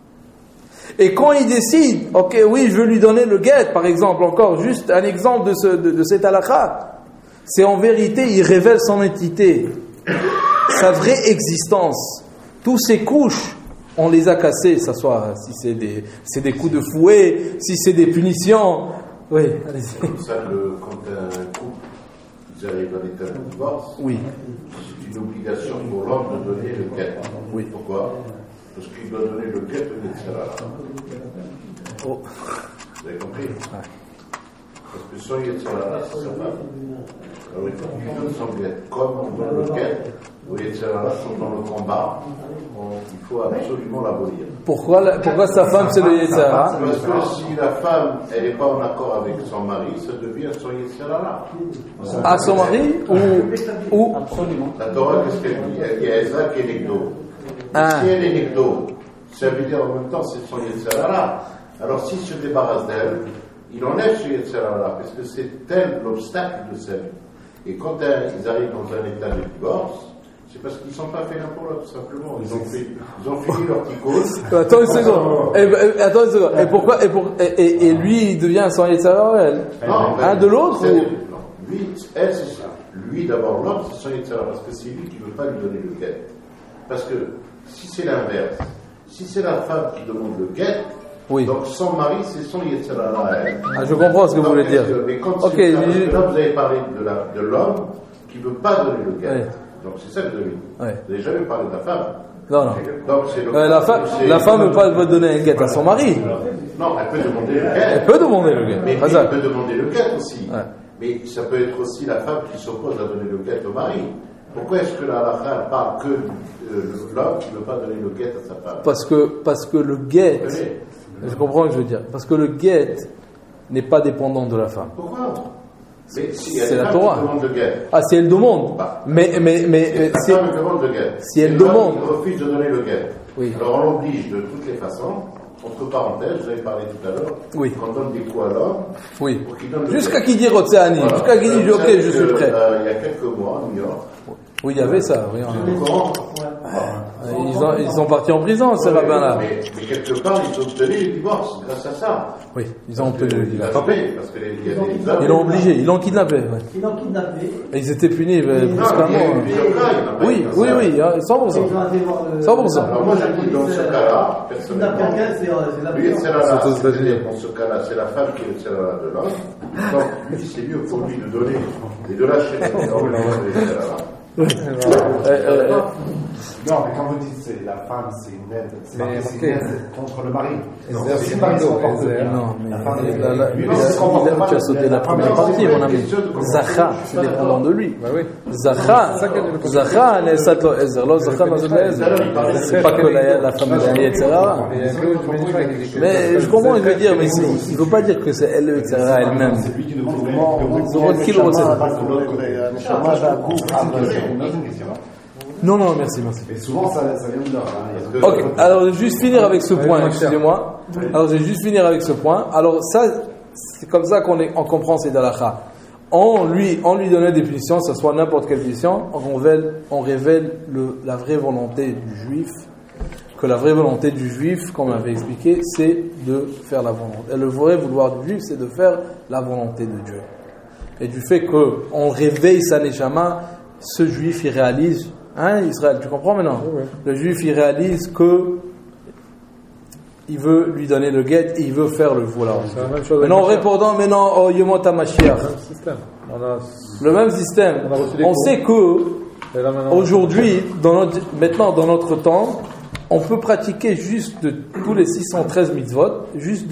Et quand il décide, ok, oui, je veux lui donner le guet, par exemple, encore juste un exemple de cette halakha, c'est en vérité, il révèle son entité, sa vraie existence. Tous ces couches, on les a cassées, ça soit si c'est des coups de fouet, si c'est des punitions. Oui, allez-y. C'est comme ça que quand un couple, ils arrivent à l'état de divorce, oui, c'est une obligation pour l'homme de donner le guet. Oui. Pourquoi? Parce qu'il doit donner le guet au Yetzirah. Oh. Vous avez compris? Ouais. Parce que son Yetzirah, c'est sa femme. Alors il faut qu'il donne son guet. Comme on donne le guet au Yetzirah, quand on le combat, il faut absolument l'abolir. Pourquoi sa femme c'est le Yetzirah? Parce que si la femme elle n'est pas en accord avec son mari, ça devient son Yetzirah. À son mari ou Absolument. La Torah, qu'est-ce qu'elle dit? Elle dit Ezra qui est Negdo. Si elle est Negdo, ça veut dire en même temps c'est son Yetzirah. Alors s'il se débarrasse d'elle, il enlève ce Yetzirah, parce que c'est elle l'obstacle de sa vie. Et quand ils arrivent dans un état de divorce, c'est parce qu'ils ne sont pas faits l'un pour l'autre, tout simplement. Ils ont fini leur petit cause. Attends une seconde. Attends une seconde. Et pourquoi et lui, il devient son Yetzirah, elle? Un de l'autre ou... Non. Lui, elle, c'est ça. Lui, d'abord, l'homme, c'est son Yetzirah, parce que c'est lui qui ne veut pas lui donner le guet. Parce que si c'est l'inverse, si c'est la femme qui demande le guet, Oui. Donc son mari, c'est son Yetzirah à elle. Ah, je comprends ce que vous voulez dire. Mais quand Ok, là, vous avez parlé de l'homme qui ne veut pas donner le guet. Oui. Donc c'est ça que vous avez dit. Oui. Vous n'avez jamais parlé de la femme. Non, non. Donc, c'est La femme ne peut pas donner un guet à son mari. Non, elle peut demander le guet. Elle peut demander le guet. Mais elle Hazak. peut demander le guet aussi. Ouais. Mais ça peut être aussi la femme qui s'oppose à donner le guet au mari. Pourquoi est-ce que la halakha parle que de l'homme qui ne veut pas donner le guet à sa femme? Parce que le guet, je comprends ce que je veux dire, parce que le guet n'est pas dépendant de la femme. Pourquoi? Mais si C'est elle la Torah. demande le guet. Ah, si elle demande. Mais La si, femme demande le guet. si elle Et l'homme, demande. il refuse de donner le guet. Oui. Alors on l'oblige de toutes les façons. Entre parenthèses, vous avez parlé tout à l'heure, Oui. qu'on donne des coups à l'homme Oui. pour qu'il donne le Jusqu'à guet. qui dit Rotséani, Voilà. jusqu'à qui dit ok, Vous savez je suis que, prêt. il y a quelques mois, à New York, Oui, il y avait ça. Oui, vous êtes au courant? ils sont partis en prison, ces rabbins-là. Mais quelque part, ils ont obtenu le divorce grâce à ça. Oui, ils ont obtenu le divorce. Parce qu'il y a des hommes. Ils l'ont obligé, ils l'ont kidnappé. Ouais. Ils l'ont kidnappé. Et ils étaient punis plus Non, il y a qu'un eu mois. plusieurs cas, il y en a pas Oui, eu oui, qu'un oui, hein, 100%. Ils ont été voir le. 100%. Alors moi, je dis dans ce cas-là, personnellement, Kidnapper quelqu'un, c'est la lui, c'est la C'est aux États-Unis. dans ce cas-là, c'est la femme qui est le céréal de l'homme. Donc, lui, c'est mieux pour lui de donner et de lâcher Non, mais quand vous dites c'est la femme, c'est une aide, c'est Mais c'est ok. une aide contre le mari. Non, C'est pas qu'il se comporte bien. Non, mais La femme, tu as sauté la première partie, mon ami. Zacha, c'est dépendant de lui. Bah oui. Zacha, Nesat lo Ezer, lo Zacha, Nesat lo Ezer. C'est pas que la femme de l'année, etc. Et il y a un gars, je me dis pas, qui dit que- Mais je comprends ce que je veux dire, mais il ne veut pas dire que c'est elle, etc. elle-même. C'est lui qui demande Non, non, merci, merci. Et souvent, ça vient de là. Hein. Ok, alors je vais juste finir avec ce point, excusez-moi. Alors je vais juste finir avec ce point. Alors ça, c'est comme ça qu'on comprend ces halakha. On lui donnait des punitions, que ce soit n'importe quelle punition, on révèle la vraie volonté du juif, que la vraie volonté du juif, comme on avait expliqué, c'est de faire la volonté. Et le vrai vouloir du juif, c'est de faire la volonté de Dieu. Et du fait qu'on réveille sa neshama, ce juif, il réalise, hein, Israël, tu comprends maintenant? Oui. Le juif, il réalise que il veut lui donner le guet et il veut faire le vouloir. C'est la même chose. Maintenant, en répondant maintenant, oh, Yomot HaMashiach. Le même système. On a. Le même système. On a reçu des On cours. sait que Et là, maintenant, aujourd'hui, maintenant dans notre temps, on peut pratiquer juste de tous les 613 mitzvot, juste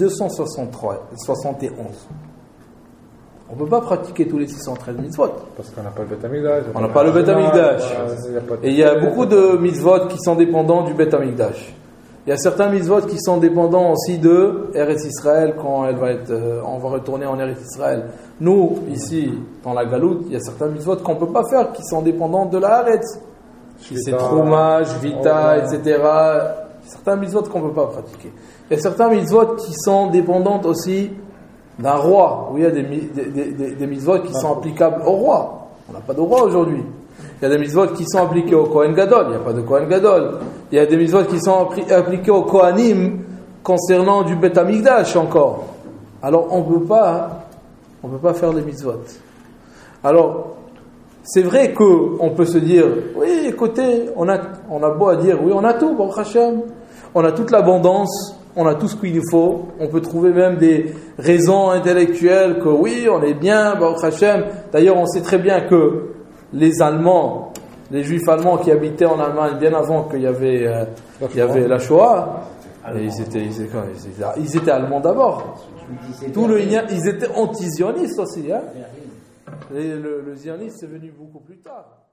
271. On ne peut pas pratiquer tous les 613 mitzvot. Parce qu'on n'a pas le Beth Amikdash. On n'a pas le Beth Amikdash. Il y a pas de- Et il y a beaucoup de mitzvot qui sont dépendants du Beth Amikdash. Il y a certains mitzvot qui sont dépendants aussi de Eretz Israël quand on va retourner en Eretz Israël. Nous, ici, dans la Galoute, il y a certains mitzvot qu'on ne peut pas faire qui sont dépendants de la Haaretz. C'est Trouma, Vita, etc. Certains mitzvot qu'on ne peut pas pratiquer. Il y a certains mitzvot qui sont dépendantes aussi d'un roi, où il y a des mitzvot qui sont applicables au roi. On n'a pas de roi aujourd'hui. Il y a des mitzvot qui sont appliqués au Kohen Gadol, il n'y a pas de Kohen Gadol. Il y a des mitzvot qui sont appliqués au Kohanim concernant du Beth Amikdash encore. Alors on ne peut pas faire des mitzvot. Alors, c'est vrai qu'on peut se dire, oui, écoutez, on a beau à dire, oui, on a tout, Baruch Hashem, on a toute l'abondance, on a tout ce qu'il nous faut, on peut trouver même des raisons intellectuelles que oui, on est bien, Baruch Hashem. D'ailleurs, on sait très bien que les Allemands, les Juifs allemands qui habitaient en Allemagne bien avant qu'il y avait la Shoah, et ils étaient allemands d'abord. Ils étaient anti-zionistes aussi. Hein. Et le zionisme est venu beaucoup plus tard.